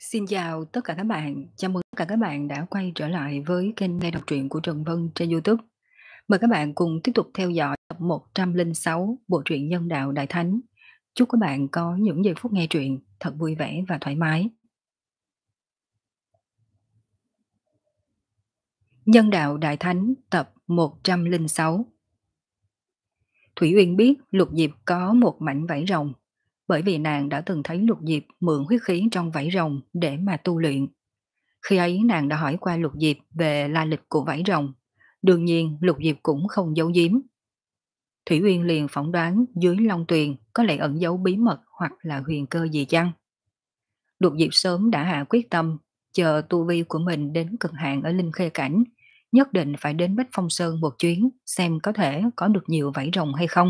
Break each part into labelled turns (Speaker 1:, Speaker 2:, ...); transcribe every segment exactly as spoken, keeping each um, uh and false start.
Speaker 1: Xin chào tất cả các bạn, chào mừng tất cả các bạn đã quay trở lại với kênh nghe đọc truyện của Trần Vân trên YouTube. Mời các bạn cùng tiếp tục theo dõi tập một trăm lẻ sáu bộ truyện Nhân đạo Đại Thánh. Chúc các bạn có những giây phút nghe truyện thật vui vẻ và thoải mái. Nhân đạo Đại Thánh tập một trăm lẻ sáu. Thủy Uyên biết Lục Diệp có một mảnh vảy rồng, bởi vì nàng đã từng thấy Lục Diệp mượn huyết khí trong vảy rồng để mà tu luyện. Khi ấy nàng đã hỏi qua Lục Diệp về lai lịch của vảy rồng. Đương nhiên Lục Diệp cũng không giấu giếm. Thủy Uyên liền phỏng đoán dưới Long Tuyền có lẽ ẩn giấu bí mật hoặc là huyền cơ gì chăng. Lục Diệp sớm đã hạ quyết tâm, chờ tu vi của mình đến cực hạn ở Linh Khê Cảnh, nhất định phải đến Bách Phong Sơn một chuyến xem có thể có được nhiều vảy rồng hay không.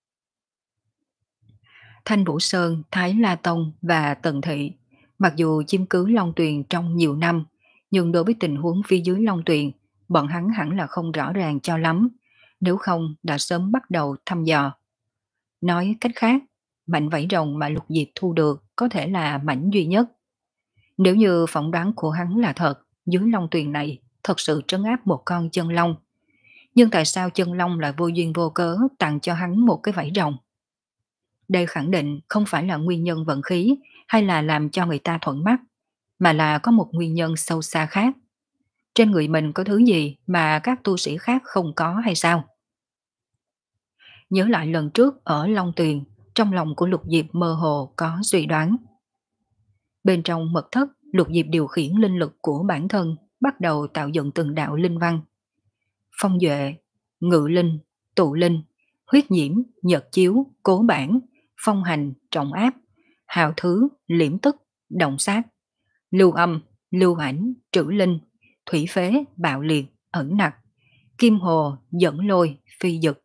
Speaker 1: Thanh Vũ Sơn, Thái La Tông và Tần Thị mặc dù chiếm cứ Long Tuyền trong nhiều năm, nhưng đối với tình huống phía dưới Long Tuyền, bọn hắn hẳn là không rõ ràng cho lắm, nếu không đã sớm bắt đầu thăm dò. Nói cách khác, mảnh vảy rồng mà Lục Diệp thu được có thể là mảnh duy nhất. Nếu như phỏng đoán của hắn là thật, dưới Long Tuyền này thật sự trấn áp một con chân long. Nhưng tại sao chân long lại vô duyên vô cớ tặng cho hắn một cái vảy rồng? Đây khẳng định không phải là nguyên nhân vận khí hay là làm cho người ta thuận mắt, mà là có một nguyên nhân sâu xa khác. Trên người mình có thứ gì mà các tu sĩ khác không có hay sao? Nhớ lại lần trước ở Long Tuyền, trong lòng của Lục Diệp mơ hồ có suy đoán. Bên trong mật thất, Lục Diệp điều khiển linh lực của bản thân, bắt đầu tạo dựng từng đạo linh văn. Phong duệ, ngự linh, tụ linh, huyết nhiễm, nhật chiếu, cố bản, phong hành, trọng áp, hào thứ, liễm tức, động sát, lưu âm, lưu ảnh, trữ linh, thủy phế, bạo liệt, ẩn nặc, kim hồ, dẫn lôi, phi dực.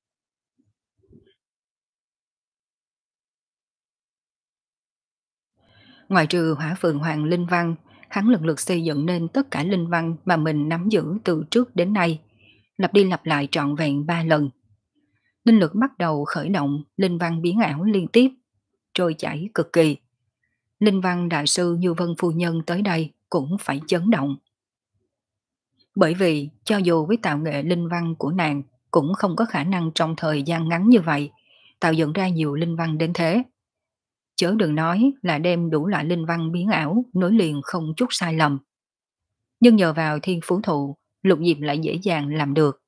Speaker 1: Ngoài trừ hỏa phượng hoàng linh văn, hắn lần lượt xây dựng nên tất cả linh văn mà mình nắm giữ từ trước đến nay, lặp đi lặp lại trọn vẹn ba lần. Linh lực bắt đầu khởi động, linh văn biến ảo liên tiếp, trôi chảy cực kỳ. Linh văn đại sư Như Vân Phu Nhân tới đây cũng phải chấn động. Bởi vì cho dù với tạo nghệ linh văn của nàng cũng không có khả năng trong thời gian ngắn như vậy tạo dựng ra nhiều linh văn đến thế. Chớ đừng nói là đem đủ loại linh văn biến ảo nối liền không chút sai lầm. Nhưng nhờ vào thiên phú thụ, Lục Diệp lại dễ dàng làm được.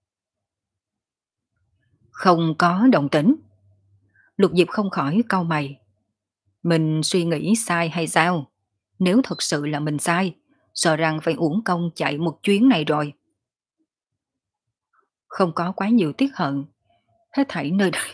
Speaker 1: Không có động tĩnh. Lục Diệp không khỏi cau mày. Mình suy nghĩ sai hay sao? Nếu thật sự là mình sai, sợ rằng phải uổng công chạy một chuyến này rồi. Không có quá nhiều tiếc hận. Hết thảy nơi đây.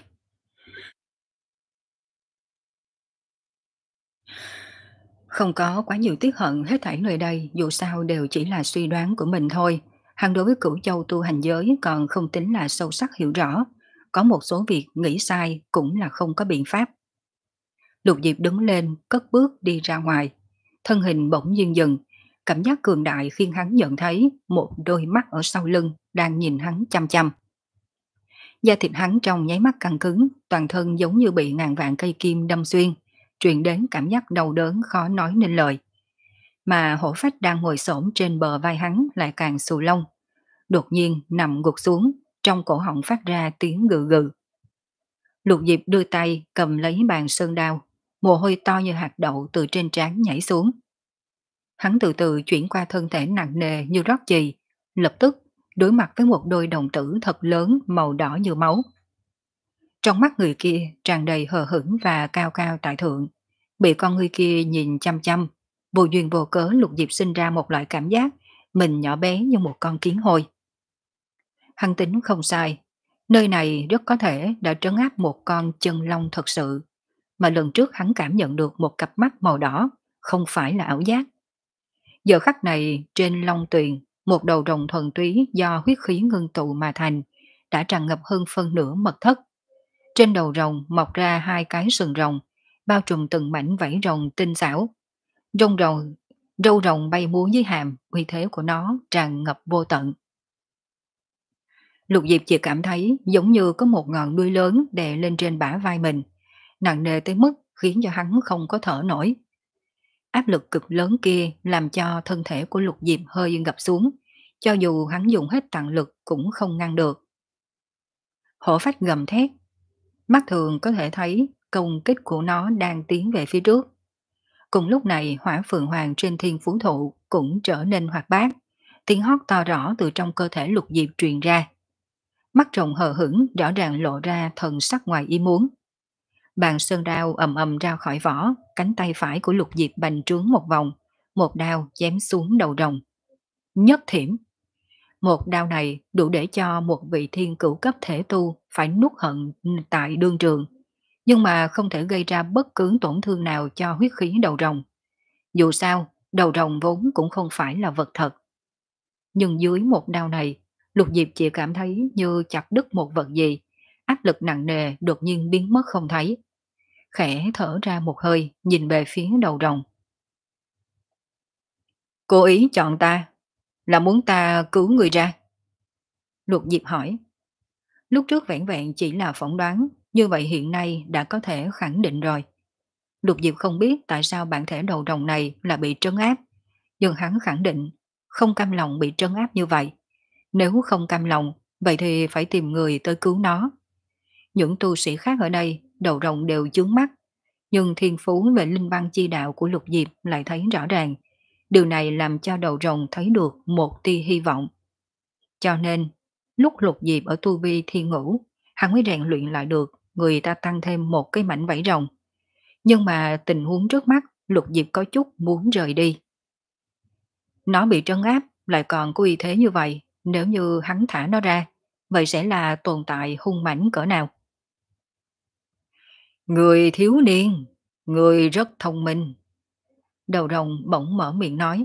Speaker 1: Không có quá nhiều tiếc hận, hết thảy nơi đây dù sao đều chỉ là suy đoán của mình thôi. Hắn đối với Cửu Châu tu hành giới còn không tính là sâu sắc hiểu rõ. Có một số việc nghĩ sai cũng là không có biện pháp. Lục Diệp đứng lên, cất bước đi ra ngoài. Thân hình bỗng nhiên dừng, cảm giác cường đại khiến hắn nhận thấy một đôi mắt ở sau lưng đang nhìn hắn chăm chăm. Da thịt hắn trong nháy mắt căng cứng, toàn thân giống như bị ngàn vạn cây kim đâm xuyên, truyền đến cảm giác đau đớn khó nói nên lời. Mà hổ phách đang ngồi xổm trên bờ vai hắn lại càng xù lông. Đột nhiên nằm gục xuống, trong cổ họng phát ra tiếng gừ gừ. Lục Diệp đưa tay cầm lấy bàn sơn đao, mồ hôi to như hạt đậu từ trên trán nhảy xuống. Hắn từ từ chuyển qua thân thể nặng nề như rót chì, lập tức đối mặt với một đôi đồng tử thật lớn màu đỏ như máu. Trong mắt người kia tràn đầy hờ hững và cao cao tại thượng, bị con người kia nhìn chăm chăm, vô duyên vô cớ Lục Diệp sinh ra một loại cảm giác mình nhỏ bé như một con kiến hôi. Hắn tính không sai, nơi này rất có thể đã trấn áp một con chân long thật sự, mà lần trước hắn cảm nhận được một cặp mắt màu đỏ, không phải là ảo giác. Giờ khắc này trên long tuyền, một đầu rồng thuần túy do huyết khí ngưng tụ mà thành, đã tràn ngập hơn phân nửa mật thất. Trên đầu rồng mọc ra hai cái sừng rồng, bao trùm từng mảnh vảy rồng tinh xảo. Rông rồng, râu rồng bay múa dưới hàm, uy thế của nó tràn ngập vô tận. Lục Diệp chỉ cảm thấy giống như có một ngọn đuôi lớn đè lên trên bả vai mình, nặng nề tới mức khiến cho hắn không có thở nổi. Áp lực cực lớn kia làm cho thân thể của Lục Diệp hơi gập xuống, cho dù hắn dùng hết tận lực cũng không ngăn được. Hổ phách gầm thét, mắt thường có thể thấy công kích của nó đang tiến về phía trước. Cùng lúc này hỏa phượng hoàng trên thiên phú thụ cũng trở nên hoạt bát, tiếng hót to rõ từ trong cơ thể Lục Diệp truyền ra. Mắt rồng hờ hững rõ ràng lộ ra thần sắc ngoài ý muốn. Bàn sơn đao ầm ầm ra khỏi vỏ, cánh tay phải của Lục Diệp bành trướng một vòng, một đao chém xuống đầu rồng. Nhất thiểm. Một đao này đủ để cho một vị thiên cửu cấp thể tu phải nuốt hận tại đương trường, nhưng mà không thể gây ra bất cứ tổn thương nào cho huyết khí đầu rồng. Dù sao, đầu rồng vốn cũng không phải là vật thật. Nhưng dưới một đao này, Lục Diệp chỉ cảm thấy như chặt đứt một vật gì, áp lực nặng nề đột nhiên biến mất không thấy. Khẽ thở ra một hơi, nhìn về phía đầu rồng. Cố ý chọn ta, là muốn ta cứu người ra? Lục Diệp hỏi. Lúc trước vẻn vẹn chỉ là phỏng đoán, như vậy hiện nay đã có thể khẳng định rồi. Lục Diệp không biết tại sao bản thể đầu rồng này là bị trấn áp, nhưng hắn khẳng định không cam lòng bị trấn áp như vậy. Nếu không cam lòng, vậy thì phải tìm người tới cứu nó. Những tu sĩ khác ở đây đầu rồng đều chướng mắt, nhưng thiên phú về linh văn chi đạo của Lục Diệp lại thấy rõ ràng. Điều này làm cho đầu rồng thấy được một tia hy vọng. Cho nên, lúc Lục Diệp ở tu vi thiên ngũ, hắn mới rèn luyện lại được người ta tăng thêm một cái mảnh vảy rồng. Nhưng mà tình huống trước mắt, Lục Diệp có chút muốn rời đi. Nó bị trấn áp, lại còn có uy thế như vậy, nếu như hắn thả nó ra, vậy sẽ là tồn tại hung mãnh cỡ nào? Người thiếu niên, người rất thông minh. Đầu rồng bỗng mở miệng nói.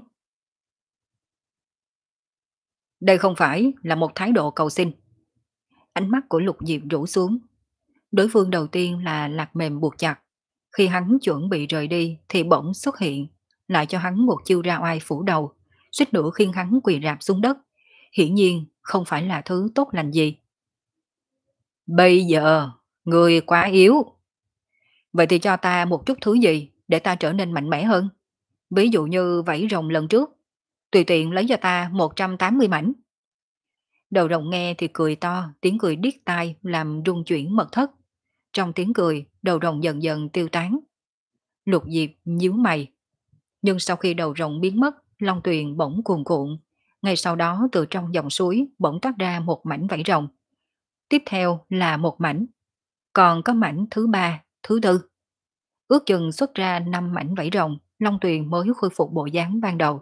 Speaker 1: Đây không phải là một thái độ cầu xin. Ánh mắt của Lục Diệp rũ xuống. Đối phương đầu tiên là lạc mềm buộc chặt. Khi hắn chuẩn bị rời đi thì bỗng xuất hiện, lại cho hắn một chiêu ra oai phủ đầu, suýt nữa khiến hắn quỳ rạp xuống đất. Hiển nhiên không phải là thứ tốt lành gì. Bây giờ, người quá yếu. Vậy thì cho ta một chút thứ gì để ta trở nên mạnh mẽ hơn. Ví dụ như vảy rồng lần trước, tùy tiện lấy cho ta một trăm tám mươi mảnh. Đầu rồng nghe thì cười to, tiếng cười điếc tai làm rung chuyển mật thất. Trong tiếng cười, đầu rồng dần dần tiêu tán. Lục Diệp nhíu mày. Nhưng sau khi đầu rồng biến mất, Long Tuyền bỗng cuồn cuộn. Ngay sau đó từ trong dòng suối bỗng toát ra một mảnh vảy rồng. Tiếp theo là một mảnh. Còn có mảnh thứ ba, thứ tư. Ước chừng xuất ra năm mảnh vảy rồng, Long Tuyền mới khôi phục bộ dáng ban đầu.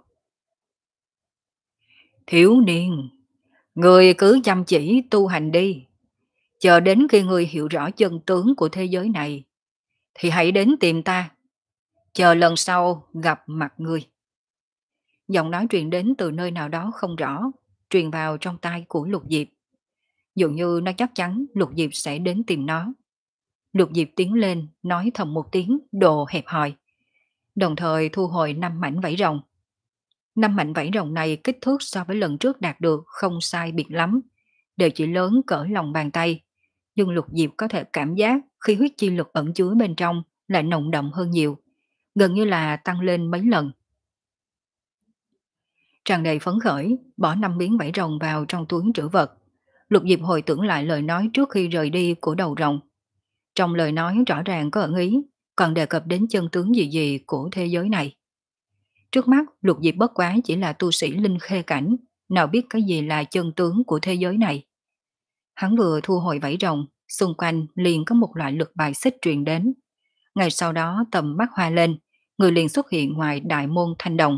Speaker 1: Thiếu niên, người cứ chăm chỉ tu hành đi. Chờ đến khi người hiểu rõ chân tướng của thế giới này, thì hãy đến tìm ta. Chờ lần sau gặp mặt người. Giọng nói truyền đến từ nơi nào đó không rõ, truyền vào trong tai của Lục Diệp. Dường như nó chắc chắn Lục Diệp sẽ đến tìm nó. Lục Diệp tiến lên, nói thầm một tiếng đồ hẹp hòi. Đồng thời thu hồi năm mảnh vảy rồng. Năm mảnh vảy rồng này kích thước so với lần trước đạt được không sai biệt lắm, đều chỉ lớn cỡ lòng bàn tay. Nhưng Lục Diệp có thể cảm giác khi huyết chi lực ẩn chứa bên trong lại nồng đậm hơn nhiều, gần như là tăng lên mấy lần. Tràn đầy phấn khởi, bỏ năm miếng vảy rồng vào trong túi trữ vật. Lục Diệp hồi tưởng lại lời nói trước khi rời đi của đầu rồng. Trong lời nói rõ ràng có ẩn ý, còn đề cập đến chân tướng gì gì của thế giới này. Trước mắt, Lục Diệp bất quá chỉ là tu sĩ linh khê cảnh, nào biết cái gì là chân tướng của thế giới này. Hắn vừa thu hồi vảy rồng, xung quanh liền có một loại lực bài xích truyền đến. Ngay sau đó tầm mắt hoa lên, người liền xuất hiện ngoài đại môn thanh đồng.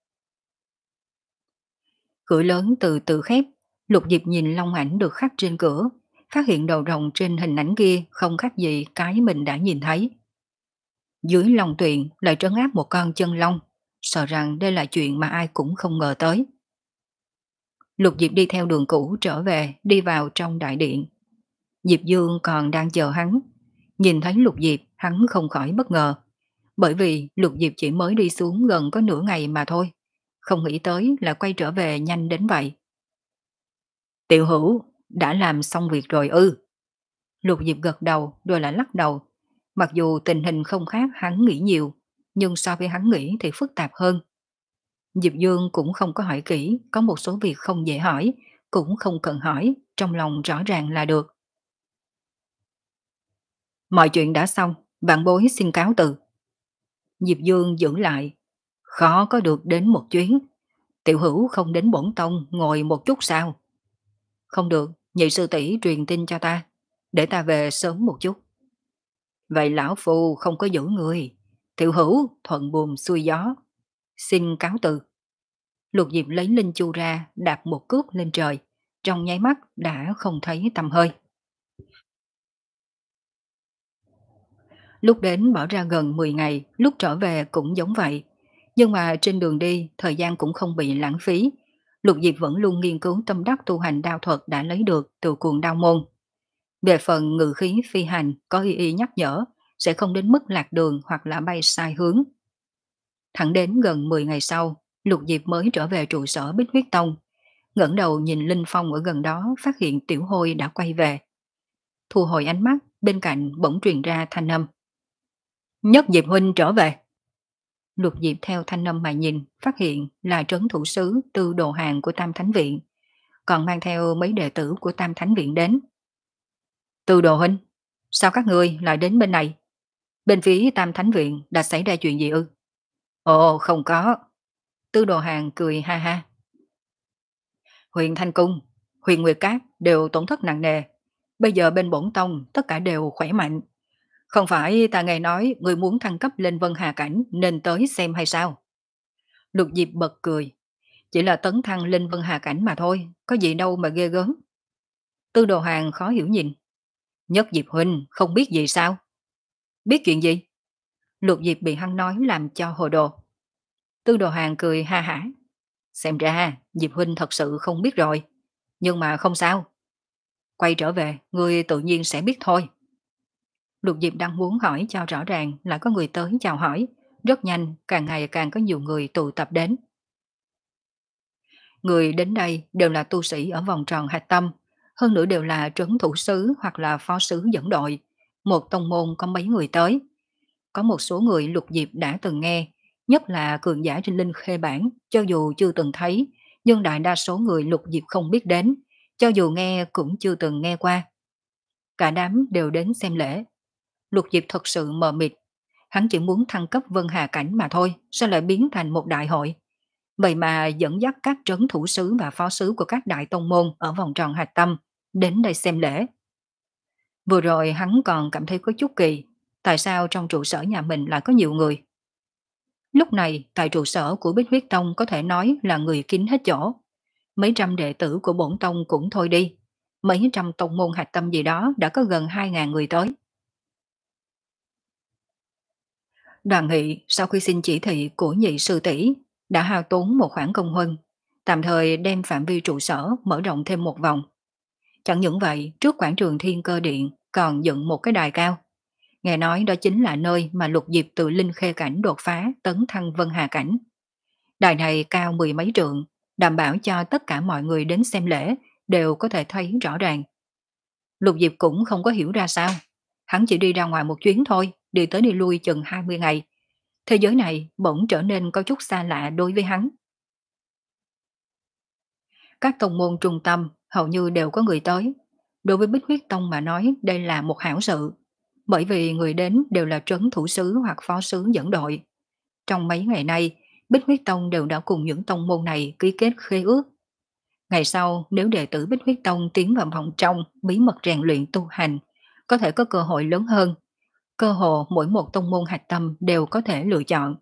Speaker 1: Cửa lớn từ từ khép, Lục Diệp nhìn long ảnh được khắc trên cửa, phát hiện đầu rồng trên hình ảnh kia không khác gì cái mình đã nhìn thấy. Dưới lòng tuyền lại trấn áp một con chân long, sợ rằng đây là chuyện mà ai cũng không ngờ tới. Lục Diệp đi theo đường cũ trở về, đi vào trong đại điện. Diệp Dương còn đang chờ hắn. Nhìn thấy Lục Diệp, hắn không khỏi bất ngờ. Bởi vì Lục Diệp chỉ mới đi xuống gần có nửa ngày mà thôi. Không nghĩ tới là quay trở về nhanh đến vậy. Tiểu Hữu, đã làm xong việc rồi ư? Lục Diệp gật đầu rồi lại lắc đầu. Mặc dù tình hình không khác hắn nghĩ nhiều, nhưng so với hắn nghĩ thì phức tạp hơn. Diệp Dương cũng không có hỏi kỹ, có một số việc không dễ hỏi, cũng không cần hỏi, trong lòng rõ ràng là được. Mọi chuyện đã xong, vạn bối xin cáo từ. Diệp Dương giữ lại, khó có được đến một chuyến. Tiểu hữu không đến bổn tông ngồi một chút sao? Không được, nhị sư tỷ truyền tin cho ta, để ta về sớm một chút. Vậy lão phu không có giữ người. Tiểu hữu thuận buồm xuôi gió. Xin cáo từ. Lục Diệp lấy linh chu ra, đạp một cước lên trời. Trong nháy mắt đã không thấy tăm hơi. Lúc đến bỏ ra gần mười ngày, lúc trở về cũng giống vậy. Nhưng mà trên đường đi, thời gian cũng không bị lãng phí. Lục Diệp vẫn luôn nghiên cứu tâm đắc tu hành đao thuật đã lấy được từ cuồng đao môn. Về phần ngự khí phi hành, có y y nhắc nhở, sẽ không đến mức lạc đường hoặc là bay sai hướng. Thẳng đến gần mười ngày sau, Lục Diệp mới trở về trụ sở Bích Huyết Tông. Ngẩng đầu nhìn Linh Phong ở gần đó, phát hiện Tiểu Hôi đã quay về. Thu hồi ánh mắt, bên cạnh bỗng truyền ra thanh âm. Nhất Diệp huynh trở về. Lục Diệp theo thanh âm mà nhìn, phát hiện là trấn thủ sứ Tư Đồ Hàng của Tam Thánh Viện, còn mang theo mấy đệ tử của Tam Thánh Viện đến. Tư Đồ huynh, sao các ngươi lại đến bên này? Bên phía Tam Thánh Viện đã xảy ra chuyện gì ư? Ồ, không có. Tư Đồ Hàng cười ha ha. Huyền Thanh Cung, Huyền Nguyệt Cát đều tổn thất nặng nề. Bây giờ bên bổn tông tất cả đều khỏe mạnh. Không phải ta nghe nói người muốn thăng cấp lên Vân Hà Cảnh nên tới xem hay sao? Lục Diệp bật cười. Chỉ là tấn thăng lên Vân Hà Cảnh mà thôi, có gì đâu mà ghê gớm. Tư Đồ Hàng khó hiểu nhìn. Nhất Diệp huynh không biết gì sao? Biết chuyện gì? Lục Diệp bị hắn nói làm cho hồ đồ. Tư Đồ Hàng cười ha hả. Xem ra Diệp huynh thật sự không biết rồi. Nhưng mà không sao. Quay trở về, ngươi tự nhiên sẽ biết thôi. Lục Diệp đang muốn hỏi cho rõ ràng là có người tới chào hỏi. Rất nhanh, càng ngày càng có nhiều người tụ tập đến. Người đến đây đều là tu sĩ ở vòng tròn hạch tâm. Hơn nữa đều là trấn thủ sứ hoặc là phó sứ dẫn đội. Một tông môn có mấy người tới. Có một số người Lục Diệp đã từng nghe, nhất là cường giả trên linh khê bản, cho dù chưa từng thấy, nhưng đại đa số người Lục Diệp không biết đến, cho dù nghe cũng chưa từng nghe qua. Cả đám đều đến xem lễ. Lục Diệp thật sự mờ mịt, hắn chỉ muốn thăng cấp Vân Hà Cảnh mà thôi, sao lại biến thành một đại hội? Vậy mà dẫn dắt các trấn thủ sứ và phó sứ của các đại tông môn ở vòng tròn hạch tâm đến đây xem lễ. Vừa rồi hắn còn cảm thấy có chút kỳ, tại sao trong trụ sở nhà mình lại có nhiều người? Lúc này, tại trụ sở của Bích Huyết Tông có thể nói là người kín hết chỗ. Mấy trăm đệ tử của bổn tông cũng thôi đi. Mấy trăm tông môn hạch tâm gì đó đã có gần hai ngàn người tới. Đoàn nghị sau khi xin chỉ thị của nhị sư tỷ đã hao tốn một khoản công huân, tạm thời đem phạm vi trụ sở mở rộng thêm một vòng. Chẳng những vậy, trước quảng trường Thiên Cơ Điện còn dựng một cái đài cao. Nghe nói đó chính là nơi mà Lục Diệp từ Linh Khê Cảnh đột phá tấn thăng Vân Hà Cảnh. Đài này cao mười mấy trượng, đảm bảo cho tất cả mọi người đến xem lễ đều có thể thấy rõ ràng. Lục Diệp cũng không có hiểu ra sao. Hắn chỉ đi ra ngoài một chuyến thôi, đi tới đi lui chừng hai mươi ngày. Thế giới này bỗng trở nên có chút xa lạ đối với hắn. Các tông môn trung tâm hầu như đều có người tới. Đối với Bích Huyết Tông mà nói đây là một hảo sự. Bởi vì người đến đều là trấn thủ sứ hoặc phó sứ dẫn đội. Trong mấy ngày nay, Bích Huyết Tông đều đã cùng những tông môn này ký kết khế ước. Ngày sau, nếu đệ tử Bích Huyết Tông tiến vào vòng trong bí mật rèn luyện tu hành, có thể có cơ hội lớn hơn. Cơ hồ mỗi một tông môn hạch tâm đều có thể lựa chọn.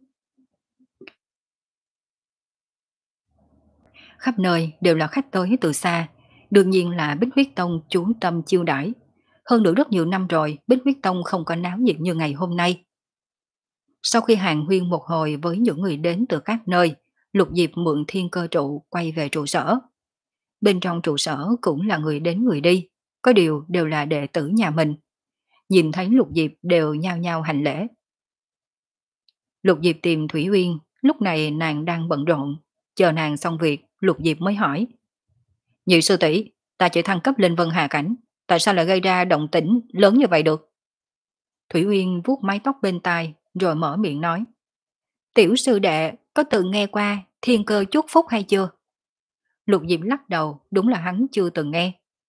Speaker 1: Khắp nơi đều là khách tới từ xa, đương nhiên là Bích Huyết Tông chú tâm chiêu đãi. Hơn nữa rất nhiều năm rồi, Bích Huyết Tông không có náo nhiệt như ngày hôm nay. Sau khi hàng huyên một hồi với những người đến từ các nơi, Lục Diệp mượn thiên cơ trụ quay về trụ sở. Bên trong trụ sở cũng là người đến người đi, có điều đều là đệ tử nhà mình. Nhìn thấy Lục Diệp đều nhao nhao hành lễ. Lục Diệp tìm Thủy Uyên, lúc này nàng đang bận rộn. Chờ nàng xong việc, Lục Diệp mới hỏi. Nhị sư tỷ, ta chỉ thăng cấp lên Vân Hà Cảnh, tại sao lại gây ra động tĩnh lớn như vậy được? Thủy Uyên vuốt mái tóc bên tai, rồi mở miệng nói. Tiểu sư đệ có từng nghe qua thiên cơ chúc phúc hay chưa? Lục Diệp lắc đầu, đúng là hắn chưa từng nghe.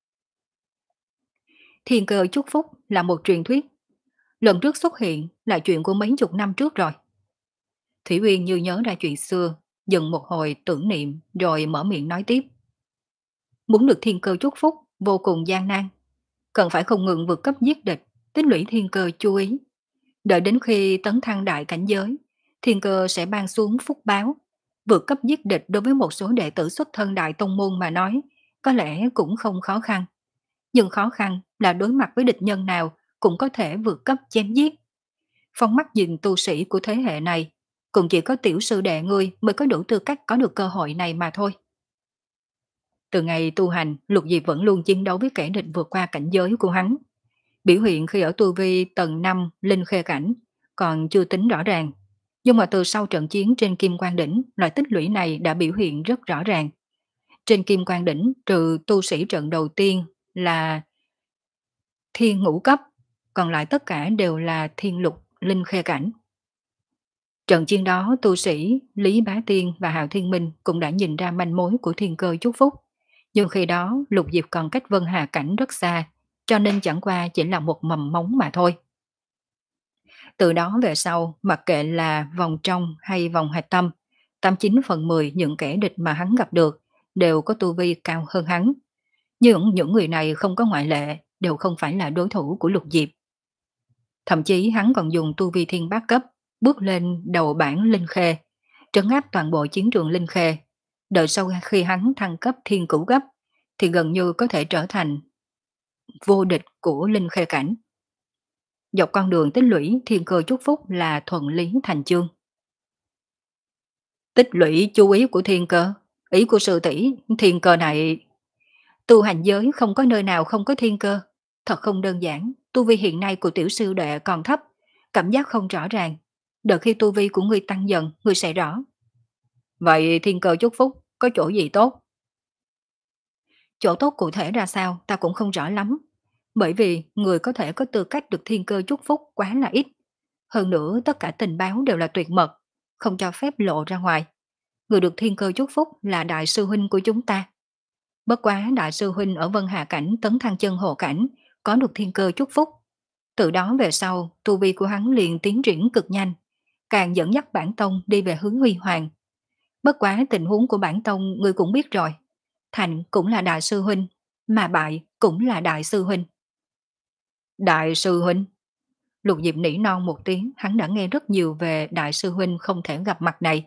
Speaker 1: Thiên cơ chúc phúc là một truyền thuyết. Lần trước xuất hiện là chuyện của mấy chục năm trước rồi. Thủy Uyên như nhớ ra chuyện xưa, dừng một hồi tưởng niệm rồi mở miệng nói tiếp. Muốn được thiên cơ chúc phúc vô cùng gian nan, cần phải không ngừng vượt cấp giết địch, tích lũy thiên cơ chú ý. Đợi đến khi tấn thăng đại cảnh giới, thiên cơ sẽ ban xuống phúc báo. Vượt cấp giết địch đối với một số đệ tử xuất thân đại tông môn mà nói, có lẽ cũng không khó khăn. Nhưng khó khăn là đối mặt với địch nhân nào cũng có thể vượt cấp chém giết. Phong mắt nhìn tu sĩ của thế hệ này, cũng chỉ có tiểu sư đệ ngươi mới có đủ tư cách có được cơ hội này mà thôi. Từ ngày tu hành, Lục Diệp vẫn luôn chiến đấu với kẻ địch vượt qua cảnh giới của hắn. Biểu hiện khi ở tu vi tầng năm linh khê cảnh còn chưa tính rõ ràng. Nhưng mà từ sau trận chiến trên Kim Quang Đỉnh, loại tích lũy này đã biểu hiện rất rõ ràng. Trên Kim Quang Đỉnh, trừ tu sĩ trận đầu tiên là thiên ngũ cấp, còn lại tất cả đều là thiên lục linh khê cảnh. Trận chiến đó, tu sĩ Lý Bá Tiên và Hạo Thiên Minh cũng đã nhìn ra manh mối của thiên cơ chúc phúc. Nhưng khi đó, Lục Diệp còn cách Vân Hà Cảnh rất xa, cho nên chẳng qua chỉ là một mầm mống mà thôi. Từ đó về sau, mặc kệ là vòng trong hay vòng hạch tâm, tám chín phần mười những kẻ địch mà hắn gặp được đều có tu vi cao hơn hắn. Nhưng những người này không có ngoại lệ, đều không phải là đối thủ của Lục Diệp. Thậm chí hắn còn dùng tu vi thiên bát cấp, bước lên đầu bảng Linh Khê, trấn áp toàn bộ chiến trường Linh Khê. Đợi sau khi hắn thăng cấp thiên cửu cấp, thì gần như có thể trở thành vô địch của Linh Khê cảnh. Dọc con đường tích lũy thiên cơ chúc phúc là thuận lý thành chương. Tích lũy chú ý của thiên cơ, ý của sư tỷ, thiên cơ này... Tu hành giới không có nơi nào không có thiên cơ. Thật không đơn giản, tu vi hiện nay của tiểu sư đệ còn thấp, cảm giác không rõ ràng. Đợi khi tu vi của ngươi tăng dần, ngươi sẽ rõ. Vậy thiên cơ chúc phúc, có chỗ gì tốt? Chỗ tốt cụ thể ra sao ta cũng không rõ lắm. Bởi vì người có thể có tư cách được thiên cơ chúc phúc quá là ít. Hơn nữa tất cả tình báo đều là tuyệt mật, không cho phép lộ ra ngoài. Người được thiên cơ chúc phúc là đại sư huynh của chúng ta. Bất quá đại sư huynh ở Vân Hà Cảnh tấn thăng chân hồ cảnh, có được thiên cơ chúc phúc. Từ đó về sau, tu vi của hắn liền tiến triển cực nhanh, càng dẫn dắt bản tông đi về hướng huy hoàng. Bất quá tình huống của bản tông người cũng biết rồi. Thành cũng là đại sư huynh, mà bại cũng là đại sư huynh. Đại sư huynh? Lục Diệp nỉ non một tiếng, hắn đã nghe rất nhiều về đại sư huynh không thể gặp mặt này.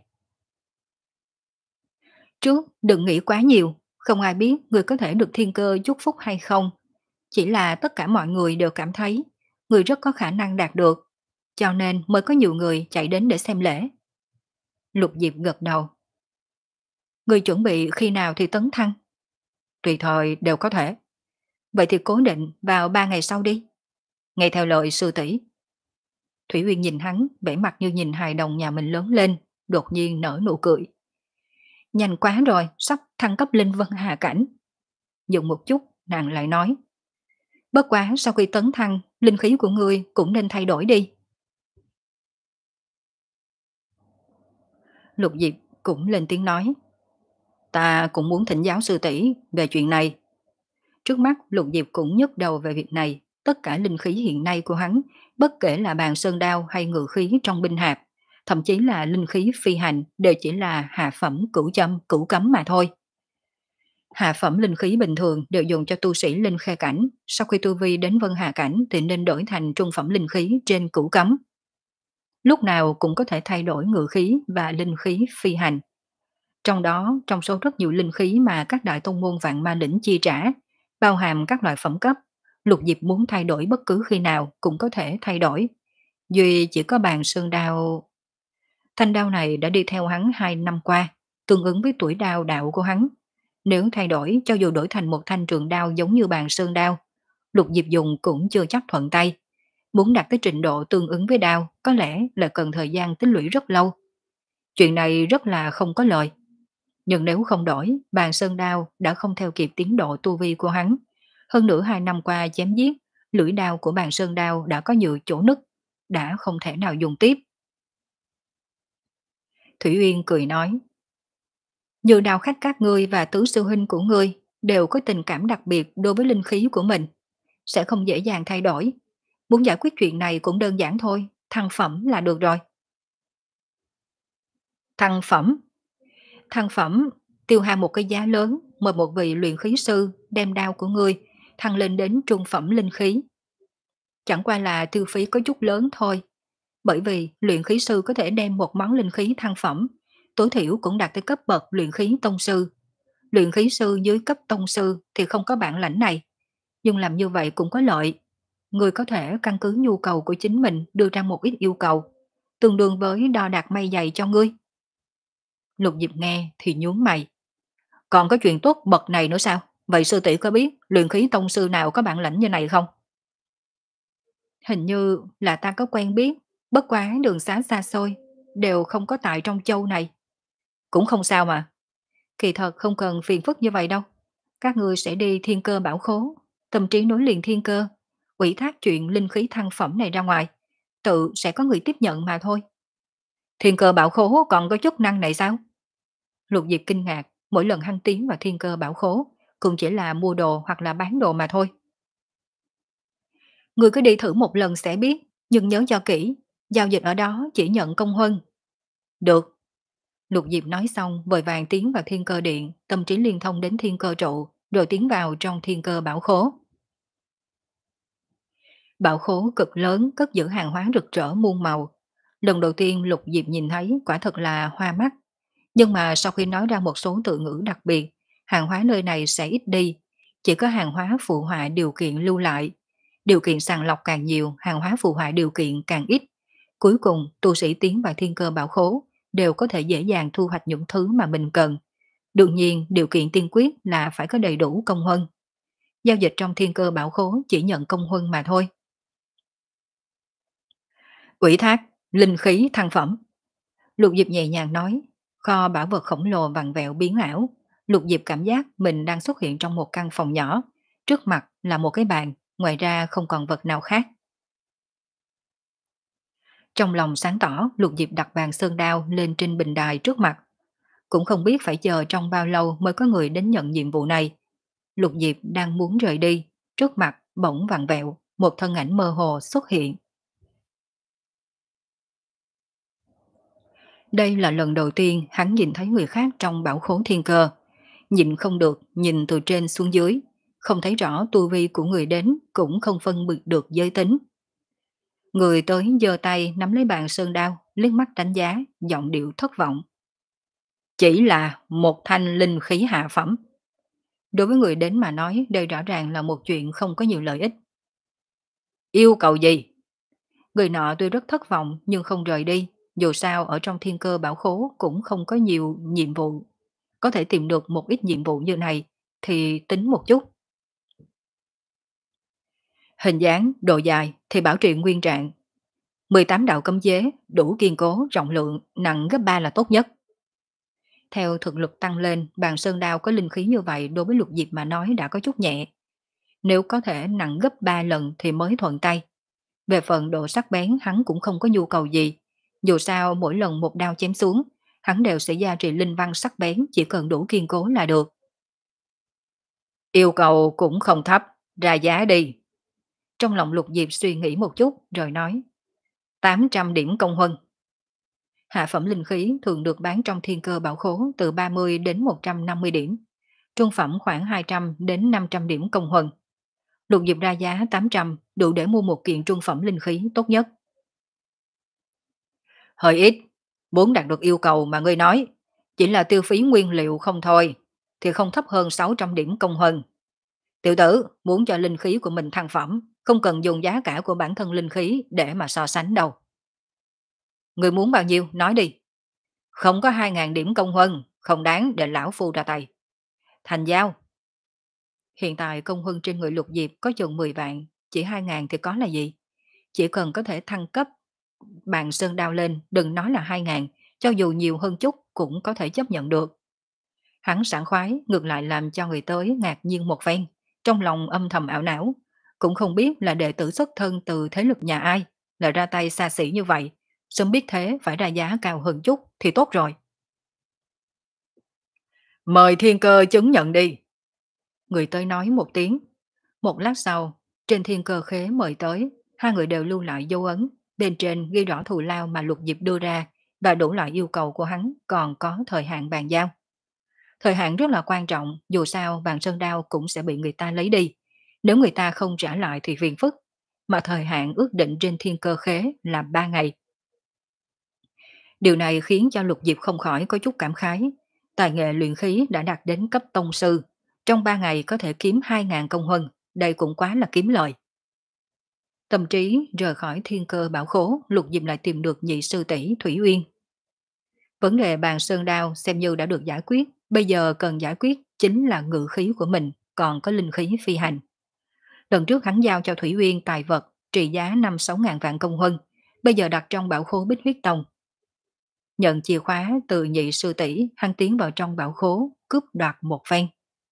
Speaker 1: Trước, đừng nghĩ quá nhiều, không ai biết người có thể được thiên cơ chúc phúc hay không. Chỉ là tất cả mọi người đều cảm thấy người rất có khả năng đạt được, cho nên mới có nhiều người chạy đến để xem lễ. Lục Diệp gật đầu. Người chuẩn bị khi nào thì tấn thăng? Tùy thời đều có thể. Vậy thì cố định vào ba ngày sau đi. Nghe theo lời sư tỷ. Thủy Uyên nhìn hắn, vẻ mặt như nhìn hài đồng nhà mình lớn lên, đột nhiên nở nụ cười. Nhanh quá rồi, sắp thăng cấp linh vân hà cảnh. Dừng một chút, nàng lại nói. Bất quá sau khi tấn thăng, linh khí của ngươi cũng nên thay đổi đi. Lục Diệp cũng lên tiếng nói. Ta cũng muốn thỉnh giáo sư tỷ về chuyện này. Trước mắt Lục Diệp cũng nhức đầu về việc này. Tất cả linh khí hiện nay của hắn, bất kể là bàn sơn đao hay ngự khí trong binh hạp, thậm chí là linh khí phi hành đều chỉ là hạ phẩm cửu châm, cửu cấm mà thôi. Hạ phẩm linh khí bình thường đều dùng cho tu sĩ linh khê cảnh, sau khi tu vi đến vân hạ cảnh thì nên đổi thành trung phẩm linh khí trên cửu cấm. Lúc nào cũng có thể thay đổi ngự khí và linh khí phi hành. Trong đó, trong số rất nhiều linh khí mà các đại tông môn vạn ma lĩnh chi trả, bao hàm các loại phẩm cấp, Lục Diệp muốn thay đổi bất cứ khi nào cũng có thể thay đổi. Duy chỉ có bàn sơn đao. Thanh đao này đã đi theo hắn hai năm qua, tương ứng với tuổi đao đạo của hắn. Nếu thay đổi, cho dù đổi thành một thanh trường đao giống như bàn sơn đao, Lục Diệp dùng cũng chưa chắc thuận tay. Muốn đạt tới trình độ tương ứng với đao, có lẽ là cần thời gian tích lũy rất lâu. Chuyện này rất là không có lợi. Nhưng nếu không đổi, bàn sơn đao đã không theo kịp tiến độ tu vi của hắn. Hơn nữa hai năm qua chém giết, lưỡi đao của bàn sơn đao đã có nhiều chỗ nứt, đã không thể nào dùng tiếp. Thủy Uyên cười nói, như đào khách các ngươi và tứ sư huynh của ngươi đều có tình cảm đặc biệt đối với linh khí của mình, sẽ không dễ dàng thay đổi. Muốn giải quyết chuyện này cũng đơn giản thôi, thăng phẩm là được rồi. Thăng phẩm? Thăng phẩm tiêu hao một cái giá lớn, mời một vị luyện khí sư đem đao của ngươi thăng lên đến trung phẩm linh khí. Chẳng qua là tiêu phí có chút lớn thôi, bởi vì luyện khí sư có thể đem một món linh khí thăng phẩm, tối thiểu cũng đạt tới cấp bậc luyện khí tông sư. Luyện khí sư dưới cấp tông sư thì không có bản lãnh này, nhưng làm như vậy cũng có lợi. Người có thể căn cứ nhu cầu của chính mình đưa ra một ít yêu cầu, tương đương với đo đạc may giày cho ngươi. Lục Diệp nghe thì nhướng mày. Còn có chuyện tốt bậc này nữa sao? Vậy sư tỷ có biết luyện khí tông sư nào có bản lãnh như này không? Hình như là ta có quen biết, bất quá đường xá xa xôi, đều không có tại trong châu này. Cũng không sao mà. Kỳ thật không cần phiền phức như vậy đâu. Các ngươi sẽ đi thiên cơ bảo khố, tâm trí nối liền thiên cơ, ủy thác chuyện linh khí thăng phẩm này ra ngoài. Tự sẽ có người tiếp nhận mà thôi. Thiên cơ bảo khố còn có chức năng này sao? Lục Diệp kinh ngạc, mỗi lần hắn tiến vào thiên cơ bảo khố, cũng chỉ là mua đồ hoặc là bán đồ mà thôi. Người cứ đi thử một lần sẽ biết, nhưng nhớ cho kỹ, giao dịch ở đó chỉ nhận công huân. Được. Lục Diệp nói xong, vội vàng tiến vào thiên cơ điện, tâm trí liên thông đến thiên cơ trụ, rồi tiến vào trong thiên cơ bảo khố. Bảo khố cực lớn, cất giữ hàng hóa rực rỡ muôn màu. Lần đầu tiên Lục Diệp nhìn thấy quả thật là hoa mắt. Nhưng mà sau khi nói ra một số từ ngữ đặc biệt, hàng hóa nơi này sẽ ít đi. Chỉ có hàng hóa phụ họa điều kiện lưu lại. Điều kiện sàng lọc càng nhiều, hàng hóa phụ họa điều kiện càng ít. Cuối cùng, tu sĩ tiến vào thiên cơ bảo khố đều có thể dễ dàng thu hoạch những thứ mà mình cần. Đương nhiên, điều kiện tiên quyết là phải có đầy đủ công huân. Giao dịch trong thiên cơ bảo khố chỉ nhận công huân mà thôi. Ủy thác, linh khí thăng phẩm. Lục Diệp nhẹ nhàng nói, kho bảo vật khổng lồ vặn vẹo biến ảo. Lục Diệp cảm giác mình đang xuất hiện trong một căn phòng nhỏ. Trước mặt là một cái bàn, ngoài ra không còn vật nào khác. Trong lòng sáng tỏ, Lục Diệp đặt bàn sơn đao lên trên bình đài trước mặt. Cũng không biết phải chờ trong bao lâu mới có người đến nhận nhiệm vụ này. Lục Diệp đang muốn rời đi, trước mặt bỗng vặn vẹo, một thân ảnh mơ hồ xuất hiện. Đây là lần đầu tiên hắn nhìn thấy người khác trong bảo khố thiên cơ. Nhìn không được, nhìn từ trên xuống dưới, không thấy rõ tu vi của người đến, cũng không phân biệt được giới tính. Người tới giơ tay nắm lấy bàn sơn đao, liếc mắt đánh giá, giọng điệu thất vọng. Chỉ là một thanh linh khí hạ phẩm. Đối với người đến mà nói, đây rõ ràng là một chuyện không có nhiều lợi ích. Yêu cầu gì? Người nọ tuy rất thất vọng nhưng không rời đi, dù sao ở trong thiên cơ bảo khố cũng không có nhiều nhiệm vụ. Có thể tìm được một ít nhiệm vụ như này thì tính một chút. Hình dáng, độ dài thì bảo trì nguyên trạng. mười tám đạo cấm chế, đủ kiên cố, rộng lượng, nặng gấp ba là tốt nhất. Theo thực lực tăng lên, bàn sơn đao có linh khí như vậy đối với Lục Diệp mà nói đã có chút nhẹ. Nếu có thể nặng gấp ba lần thì mới thuận tay. Về phần độ sắc bén hắn cũng không có nhu cầu gì. Dù sao mỗi lần một đao chém xuống, hắn đều sẽ gia trì linh văn sắc bén, chỉ cần đủ kiên cố là được. Yêu cầu cũng không thấp, ra giá đi. Trong lòng Lục Diệp suy nghĩ một chút rồi nói, tám trăm điểm công huân. Hạ phẩm linh khí thường được bán trong thiên cơ bảo khố từ ba mươi đến một trăm năm mươi điểm. Trung phẩm khoảng hai trăm đến năm trăm điểm công huân. Lục Diệp ra giá tám trăm, đủ để mua một kiện trung phẩm linh khí tốt nhất. Hơi ít, muốn đạt được yêu cầu mà ngươi nói, chỉ là tiêu phí nguyên liệu không thôi, thì không thấp hơn sáu trăm điểm công huân. Tiểu tử, muốn cho linh khí của mình thăng phẩm, không cần dùng giá cả của bản thân linh khí để mà so sánh đâu. Ngươi muốn bao nhiêu, nói đi. Không có hai ngàn điểm công huân, không đáng để lão phu ra tay. Thành giao. Hiện tại công huân trên người Lục Diệp có chừng mười vạn, chỉ hai ngàn thì có là gì? Chỉ cần có thể thăng cấp bàn sơn đao lên, đừng nói là hai ngàn, cho dù nhiều hơn chút cũng có thể chấp nhận được. Hắn sảng khoái, ngược lại làm cho người tới ngạc nhiên một phen, trong lòng âm thầm ảo não, cũng không biết là đệ tử xuất thân từ thế lực nhà ai, lại ra tay xa xỉ như vậy, Sớm biết thế phải ra giá cao hơn chút thì tốt rồi. Mời thiên cơ chứng nhận đi. Người tới nói một tiếng. Một lát sau, trên thiên cơ khế mời tới, hai người đều lưu lại dấu ấn. Bên trên ghi rõ thù lao mà Lục Diệp đưa ra và đủ loại yêu cầu của hắn còn có thời hạn bàn giao. Thời hạn rất là quan trọng, dù sao vàng sơn đao cũng sẽ bị người ta lấy đi. Nếu người ta không trả lại thì phiền phức. Mà thời hạn ước định trên thiên cơ khế là ba ngày. Điều này khiến cho Lục Diệp không khỏi có chút cảm khái. Tài nghệ luyện khí đã đạt đến cấp tông sư. Trong ba ngày có thể kiếm hai ngàn công huân. Đây cũng quá là kiếm lời. Tâm trí rời khỏi thiên cơ bảo khố, Lục Diệp lại tìm được nhị sư tỷ Thủy Uyên. Vấn đề bàn sơn đao xem như đã được giải quyết. Bây giờ cần giải quyết chính là ngự khí của mình, còn có linh khí phi hành. Lần trước hắn giao cho Thủy Uyên tài vật trị giá năm sáu ngàn vạn công huân. Bây giờ đặt trong bảo khố Bích Huyết Tông. Nhận chìa khóa từ nhị sư tỷ, hắn tiến vào trong bảo khố, cướp đoạt một phen.